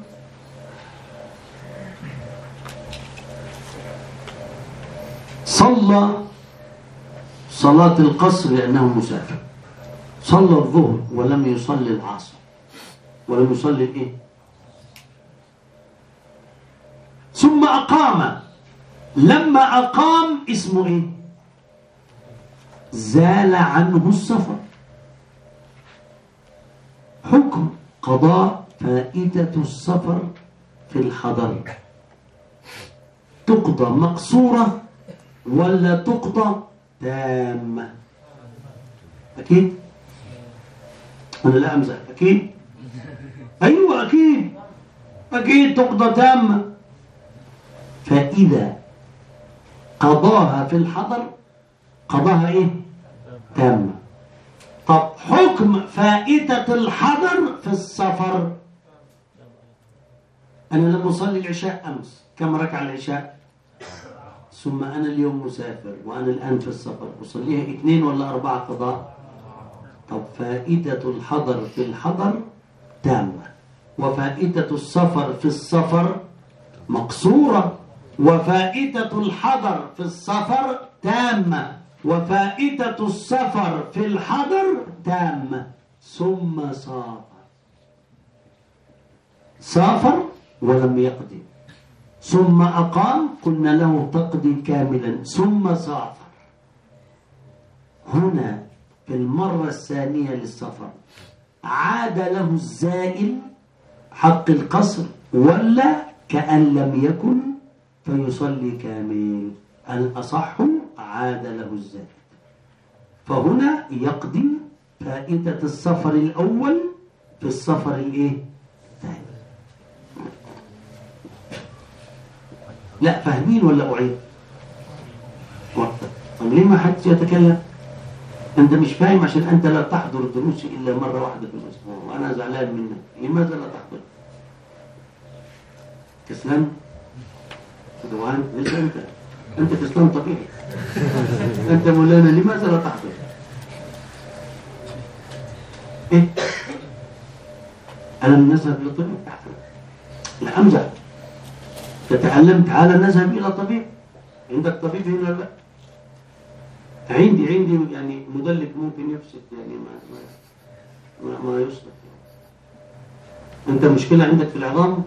صلى صلاة القصر لأنه مسافر، صلى الظهر ولم يصلي العصر ولم يصلي الإيه؟ ثم أقام. لما أقام اسمه إيه؟ زال عنه السفر. حكم قضاء فائدة السفر في الحضر، تقضى مقصورة ولا تقضى تامة؟ أكيد؟ أنا لا أمزح. أكيد؟ أيوة أكيد أكيد تقضى تامة. فإذا قضاها في الحضر قضاها إيه؟ تامة. طب حكم فائدة الحضر في السفر، أنا لم أصلي العشاء أمس، كم ركعة العشاء؟ ثم أنا اليوم مسافر وأنا الآن في السفر، أصليها اثنين ولا أربعة قضاء؟ طب فائدة الحضر في الحضر تامة، وفائدة السفر في السفر مقصورة، وفائدة الحضر في السفر تامة، وفائدة السفر في الحضر تامة. ثم سافر سافر ولم يقضي، ثم أقام، قلنا له تقضي كاملا، ثم سافر. هنا في المرة الثانية للسفر عاد له الزائل حق القصر ولا كأن لم يكن فيصلي كامل؟ الأصح عاد له الزائد، فهنا يقضي فائدة السفر الأول في السفر الإيه؟ الثاني. لا فاهمين ولا أعيد؟ طب ليه ما حد يتكلم؟ أنت مش فاهم عشان أنت لا تحضر دروسي إلا مرة واحدة في الأسبوع وأنا زعلان منك. لماذا لا تحضر؟ كسلان؟ دوان؟ ليش أنت؟ أنت كسلان طبيعي. أنت مولانا لماذا لا تحضر؟ إيه؟ ألم نذهب لطبيب؟ لا أمزح. تتعلم، تعال نذهب إلى طبيب. عندك طبيب هنا لا؟ عندي عندي يعني مدلك ممكن يفسد يعني ما ما ما, ما يصلح. أنت مشكلة عندك في العظام؟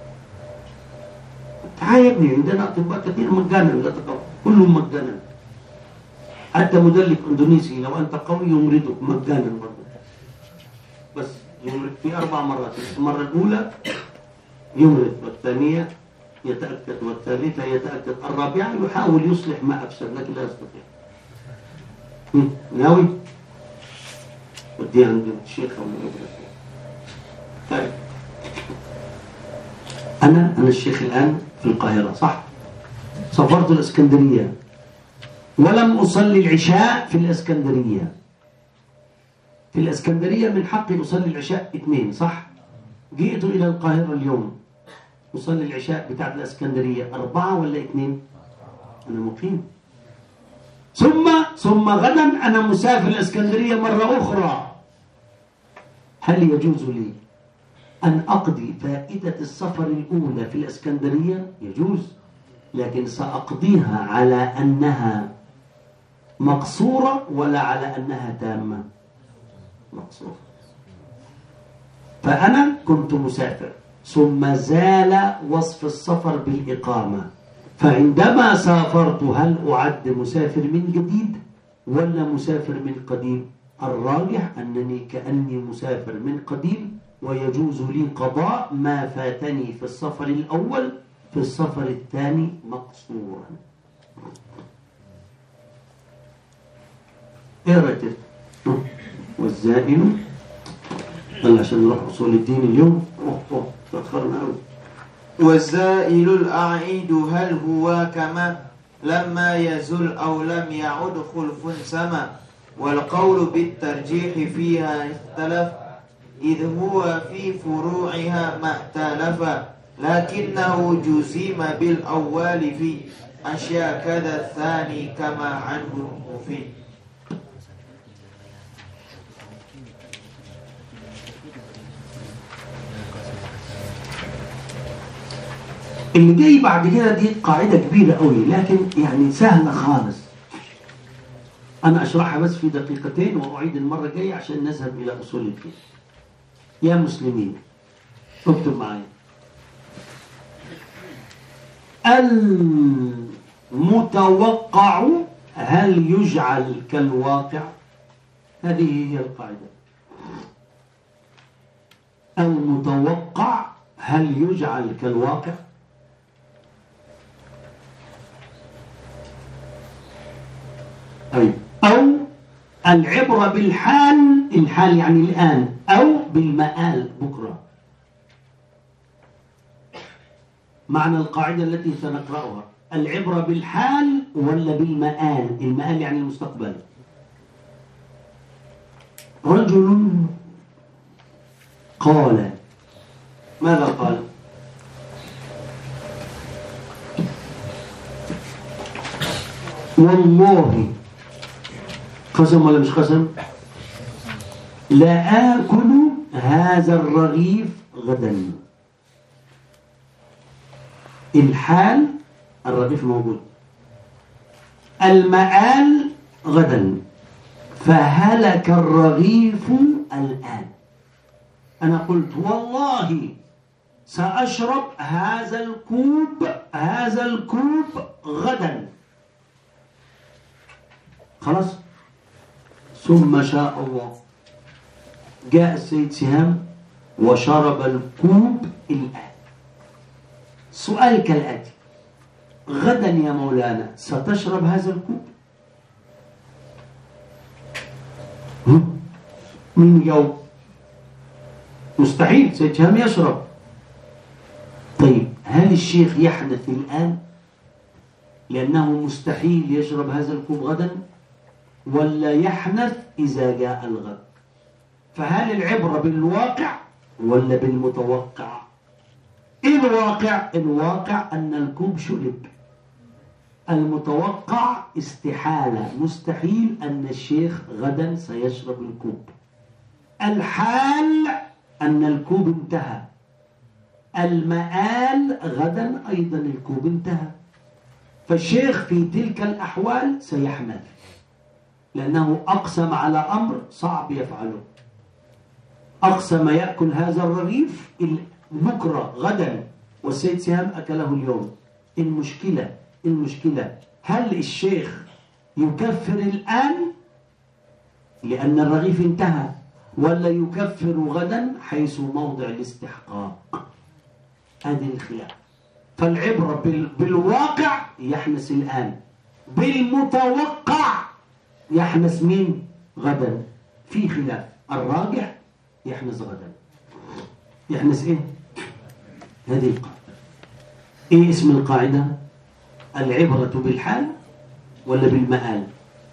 تعال يا ابني، عندنا أطباء كثير مجانا، لا تقوى كلهم مجانا. حتى مدلك إندونيسي لو أنت قوي يمرضك مجانا برضه، بس يمرض في أربع مرات. المرة الأولى يمرض، والثانية يتأكد، والثالثة يتأكد، الرابعة يحاول يصلح ما أفسد لكن لا يستطيع. ناوي؟ ودي عند الشيخ أو المدرسة. طيب أنا أنا الشيخ الآن في القاهرة صح؟ سافرت الإسكندرية ولم أصلي العشاء في الإسكندرية. في الإسكندرية من حقي أصلي العشاء اثنين، صح؟ جئت إلى القاهرة اليوم أصلي العشاء بتاعت الإسكندرية أربعة ولا اثنين؟ أنا مقيم. ثم ثم غدا أنا مسافر الإسكندرية مرة أخرى. هل يجوز لي أن أقضي فائدة السفر الأولى في الإسكندرية؟ يجوز، لكن سأقضيها على أنها مقصورة ولا على أنها تامة؟ مقصورة. فأنا كنت مسافر ثم زال وصف السفر بالإقامة، فعندما سافرت هل أعد مسافر من جديد ولا مسافر من قديم؟ الراجح أنني كأني مسافر من قديم، ويجوز لي قضاء ما فاتني في السفر الأول في السفر الثاني مقصورا. ايه رأيك؟ والزائل يلا عشان نروح أصول الدين اليوم. أوه أوه تأخرنا أوي. والزائل الأعيد هل هو كما لما يزل أو لم يعد خلف سما، والقول بالترجيح فيها اختلف إذ هو في فروعها ما اختلف، لكنه جزم بالأول في أشياء كذا الثاني كما عنه في. اللي جاي بعد كده دي قاعدة كبيرة قوي، لكن يعني سهلة خالص. أنا أشرحها بس في دقيقتين وأعيد المرة الجاية عشان نذهب إلى أصول الدين. يا مسلمين اكتب معايا. المتوقع هل يجعل كالواقع؟ هذه هي القاعدة. المتوقع هل يجعل كالواقع؟ طيب، أو العبرة بالحال، الحال يعني الآن، أو بالمآل بكرة. معنى القاعدة التي سنقرأها العبرة بالحال ولا بالمآل؟ المآل يعني المستقبل. رجل قال، ماذا قال؟ والله، قسم ولا مش قسم؟ لا آكل هذا الرغيف غدا. الحال الرغيف موجود، المآل غدا، فهلك الرغيف الآن. أنا قلت والله سأشرب هذا الكوب هذا الكوب غدا، خلاص. ثم شاء الله جاء السيد سهام وشرب الكوب الآن. سؤال كالآتي: غدا يا مولانا ستشرب هذا الكوب؟ من يوم مستحيل سيد سهام يشرب. طيب هل الشيخ يحدث الآن لأنه مستحيل يشرب هذا الكوب غدا، ولا يحنث إذا جاء الغد؟ فهل العبرة بالواقع ولا بالمتوقع؟ إيه الواقع؟ الواقع أن الكوب شرب. المتوقع استحالة، مستحيل أن الشيخ غدا سيشرب الكوب. الحال أن الكوب انتهى. المآل غدا أيضا الكوب انتهى. فالشيخ في تلك الأحوال سيحنث، لأنه أقسم على أمر صعب يفعله. أقسم يأكل هذا الرغيف بكرة غدا، والسيد سهام أكله اليوم. المشكلة المشكلة هل الشيخ يكفر الآن لأن الرغيف انتهى، ولا يكفر غدا حيث موضع الاستحقاق؟ هذه الخلاف. فالعبرة بالواقع يحنس الآن، بالمتوقع يحنس مين؟ غدا. في خلاف، الراجح يحنس غدا. يحنس ايه؟ هذه القاعدة. ايه اسم القاعدة؟ العبرة بالحال ولا بالمآل؟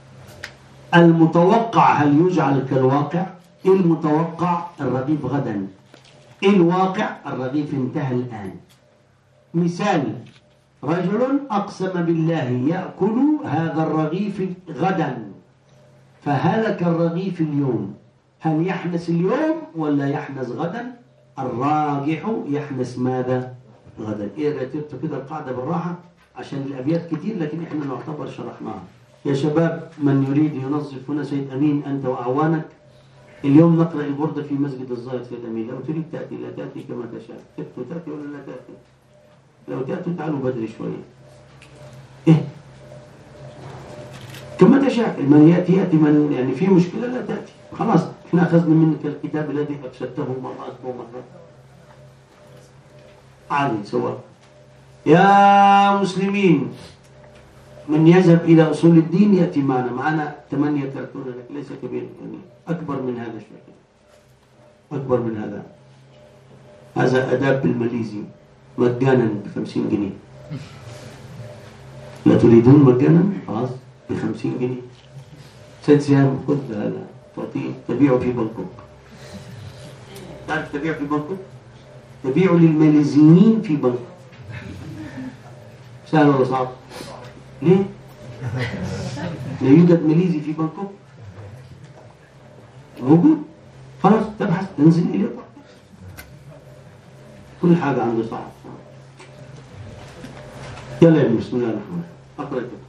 المتوقع هل يجعل كالواقع؟ المتوقع الرغيف غدا، الواقع الرغيف انتهى الآن. مثال: رجل أقسم بالله يأكل هذا الرغيف غدا فهلك الرغيف اليوم، هل يحنس اليوم ولا يحنس غدا؟ الراجح يحنس ماذا؟ غدا. إيه رتبت كده القاعدة بالراحة عشان الأبيات كتير لكن إحنا نعتبر شرحناها. يا شباب من يريد ينظف هنا سيد أمين أنت وأعوانك، اليوم نقرأ البردة في مسجد الظاهر سيد أمين، لو تريد تأتي لا تأتي كما تشاء، تأتي تأتي ولا لا تأتي، لو تأتوا تعالوا بدري شوية. إيه كما تشاء، من يأتي يأتي، من يعني في مشكلة لا تأتي، خلاص احنا أخذنا منك الكتاب الذي أفسدته مرات ومرات. عادي سواء. يا مسلمين من يذهب إلى أصول الدين يأتي معنا، معنا ثمانية كرتون لك ليس كبير يعني أكبر من هذا شوية، أكبر من هذا. هذا أداب بالماليزي مجانا بخمسين جنيه. لا تريدون مجانا؟ خلاص بخمسين جنيه. سيد سيام خذ هذا تعطيه تبيعه في بنكوك. تعرف تبيع في بنكوك؟ تبيعه للماليزيين في بنكوك. سهل ولا صعب؟ ليه؟ لا يوجد ماليزي في بانكوك؟ موجود؟ خلاص تبحث تنزل إليه كل حاجة عنده صعب. يلا يا بسم الله الرحمن الرحيم أقرأ.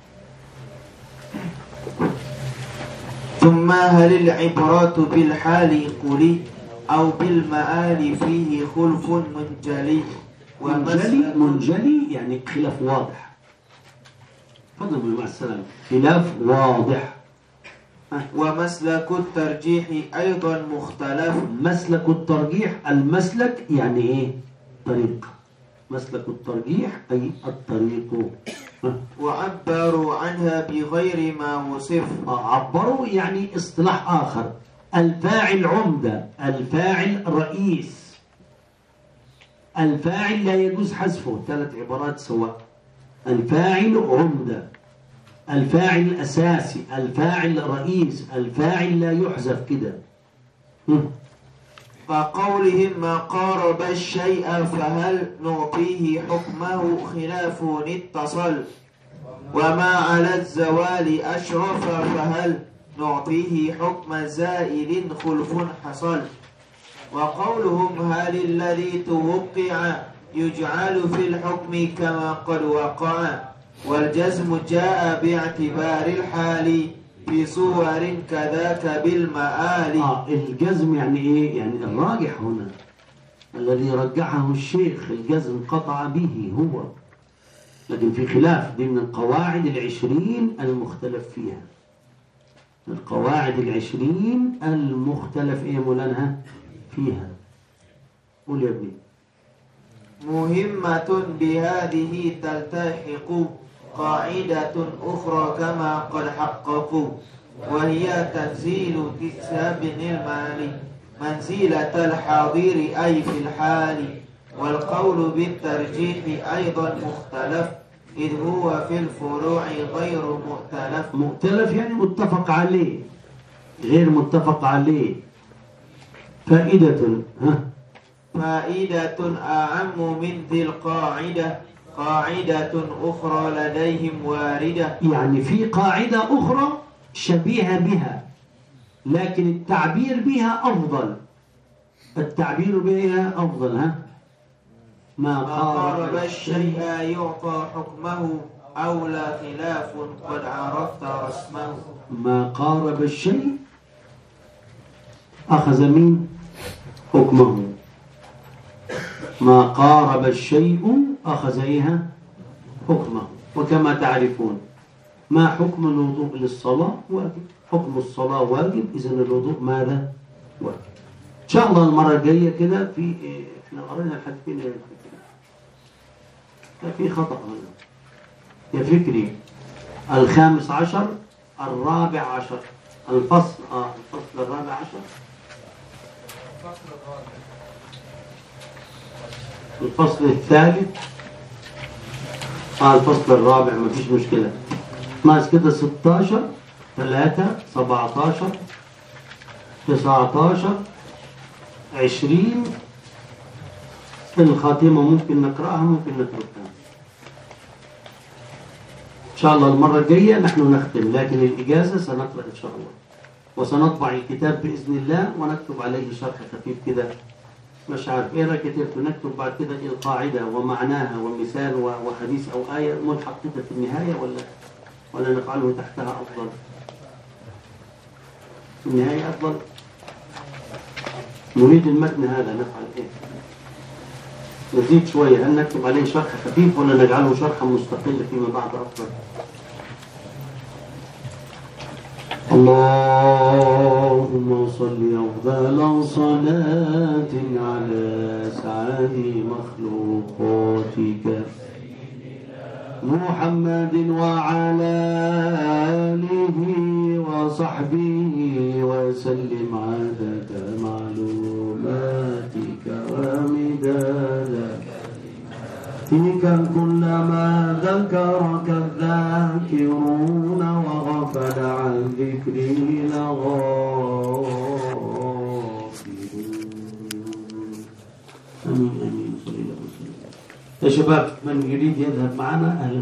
ثم هل العبرات بالحال قولي أو بالمآل فيه خلف منجلي؟ منجلي منجلي يعني خلاف واضح. تفضل مع السلامة. خلاف واضح. ومسلك الترجيح أيضا مختلف. مسلك الترجيح، المسلك يعني إيه؟ طريق. مسلك الترجيح أي الطريق. وعبروا عنها بغير ما وصف. عبروا يعني اصطلاح آخر. الفاعل عمدة، الفاعل رئيس، الفاعل لا يجوز حذفه، ثلاث عبارات سواء. الفاعل عمدة، الفاعل أساسي، الفاعل رئيس، الفاعل لا يحذف كده. فقولهم ما قارب الشيء فهل نعطيه حكمه خلاف اتصل، وما على الزوال أشرف فهل نعطيه حكم زائل خلف حصل. وقولهم هل الذي توقع يجعل في الحكم كما قد وقع، والجزم جاء باعتبار الحال في صور كذاك بالمآل. آه الجزم يعني إيه؟ يعني الراجح هنا الذي رجحه الشيخ، الجزم قطع به هو، لكن في خلاف. دي من القواعد العشرين المختلف فيها، القواعد العشرين المختلف إيه مولانا فيها. قول يا ابني. مهمة بهذه تلتحق قاعدة أخرى كما قد حققوا، وهي تنزيل كتاب المال منزلة الحاضر أي في الحال. والقول بالترجيح أيضا مختلف إذ هو في الفروع غير مؤتلف. مؤتلف يعني متفق عليه غير متفق عليه. فائدة ها فائدة أعم من ذي القاعدة قاعدة أخرى لديهم واردة. يعني في قاعدة أخرى شبيهة بها لكن التعبير بها أفضل. التعبير بها أفضل. ها ما قارب الشيء يعطى حكمه أولى خلاف قد عرفت رسمه. ما قارب الشيء أخذ مين حكمه. ما قارب الشيء أخذ إيها حكمه. وكما تعرفون ما حكم الوضوء للصلاة واجب، حكم الصلاة واجب، إذن الوضوء ماذا واجب. إن شاء الله المرة الجاية كده في إحنا قرينا الحديثين يا في خطأ هنا يا فكري. الخامس عشر الرابع عشر الفصل آه الفصل الرابع عشر الفصل الثالث اه الفصل الرابع مفيش مشكلة. ناقص كده ستاشر، ثلاثة، سبعتاشر، تسعتاشر، عشرين. الخاتمة ممكن نقرأها ممكن نتركها. إن شاء الله المرة الجاية نحن نختم، لكن الإجازة سنقرأ إن شاء الله، وسنطبع الكتاب بإذن الله ونكتب عليه شرح خفيف كده. مش عارف إيه رأيك نكتب بعد كده القاعدة ومعناها ومثال وحديث أو آية ملحق كده في النهاية، ولا ولا نفعله تحتها أفضل؟ في النهاية أفضل. نريد المتن هذا نفعل إيه؟ نزيد شوية، هل نكتب عليه شرح خفيف ولا نجعله شرحا مستقلا فيما بعد أفضل؟ اللهم صل أفضل صلاة على سعاد مخلوقاتك محمد وعلى آله وصحبه وسلم عدد معلوماتك ومداد فيك كلما ذكرك الذاكرون وغفل عن ذكره الغافلون. آمين آمين. صلى الله عليه وسلم. يا شباب من يريد يذهب معنا أهلا.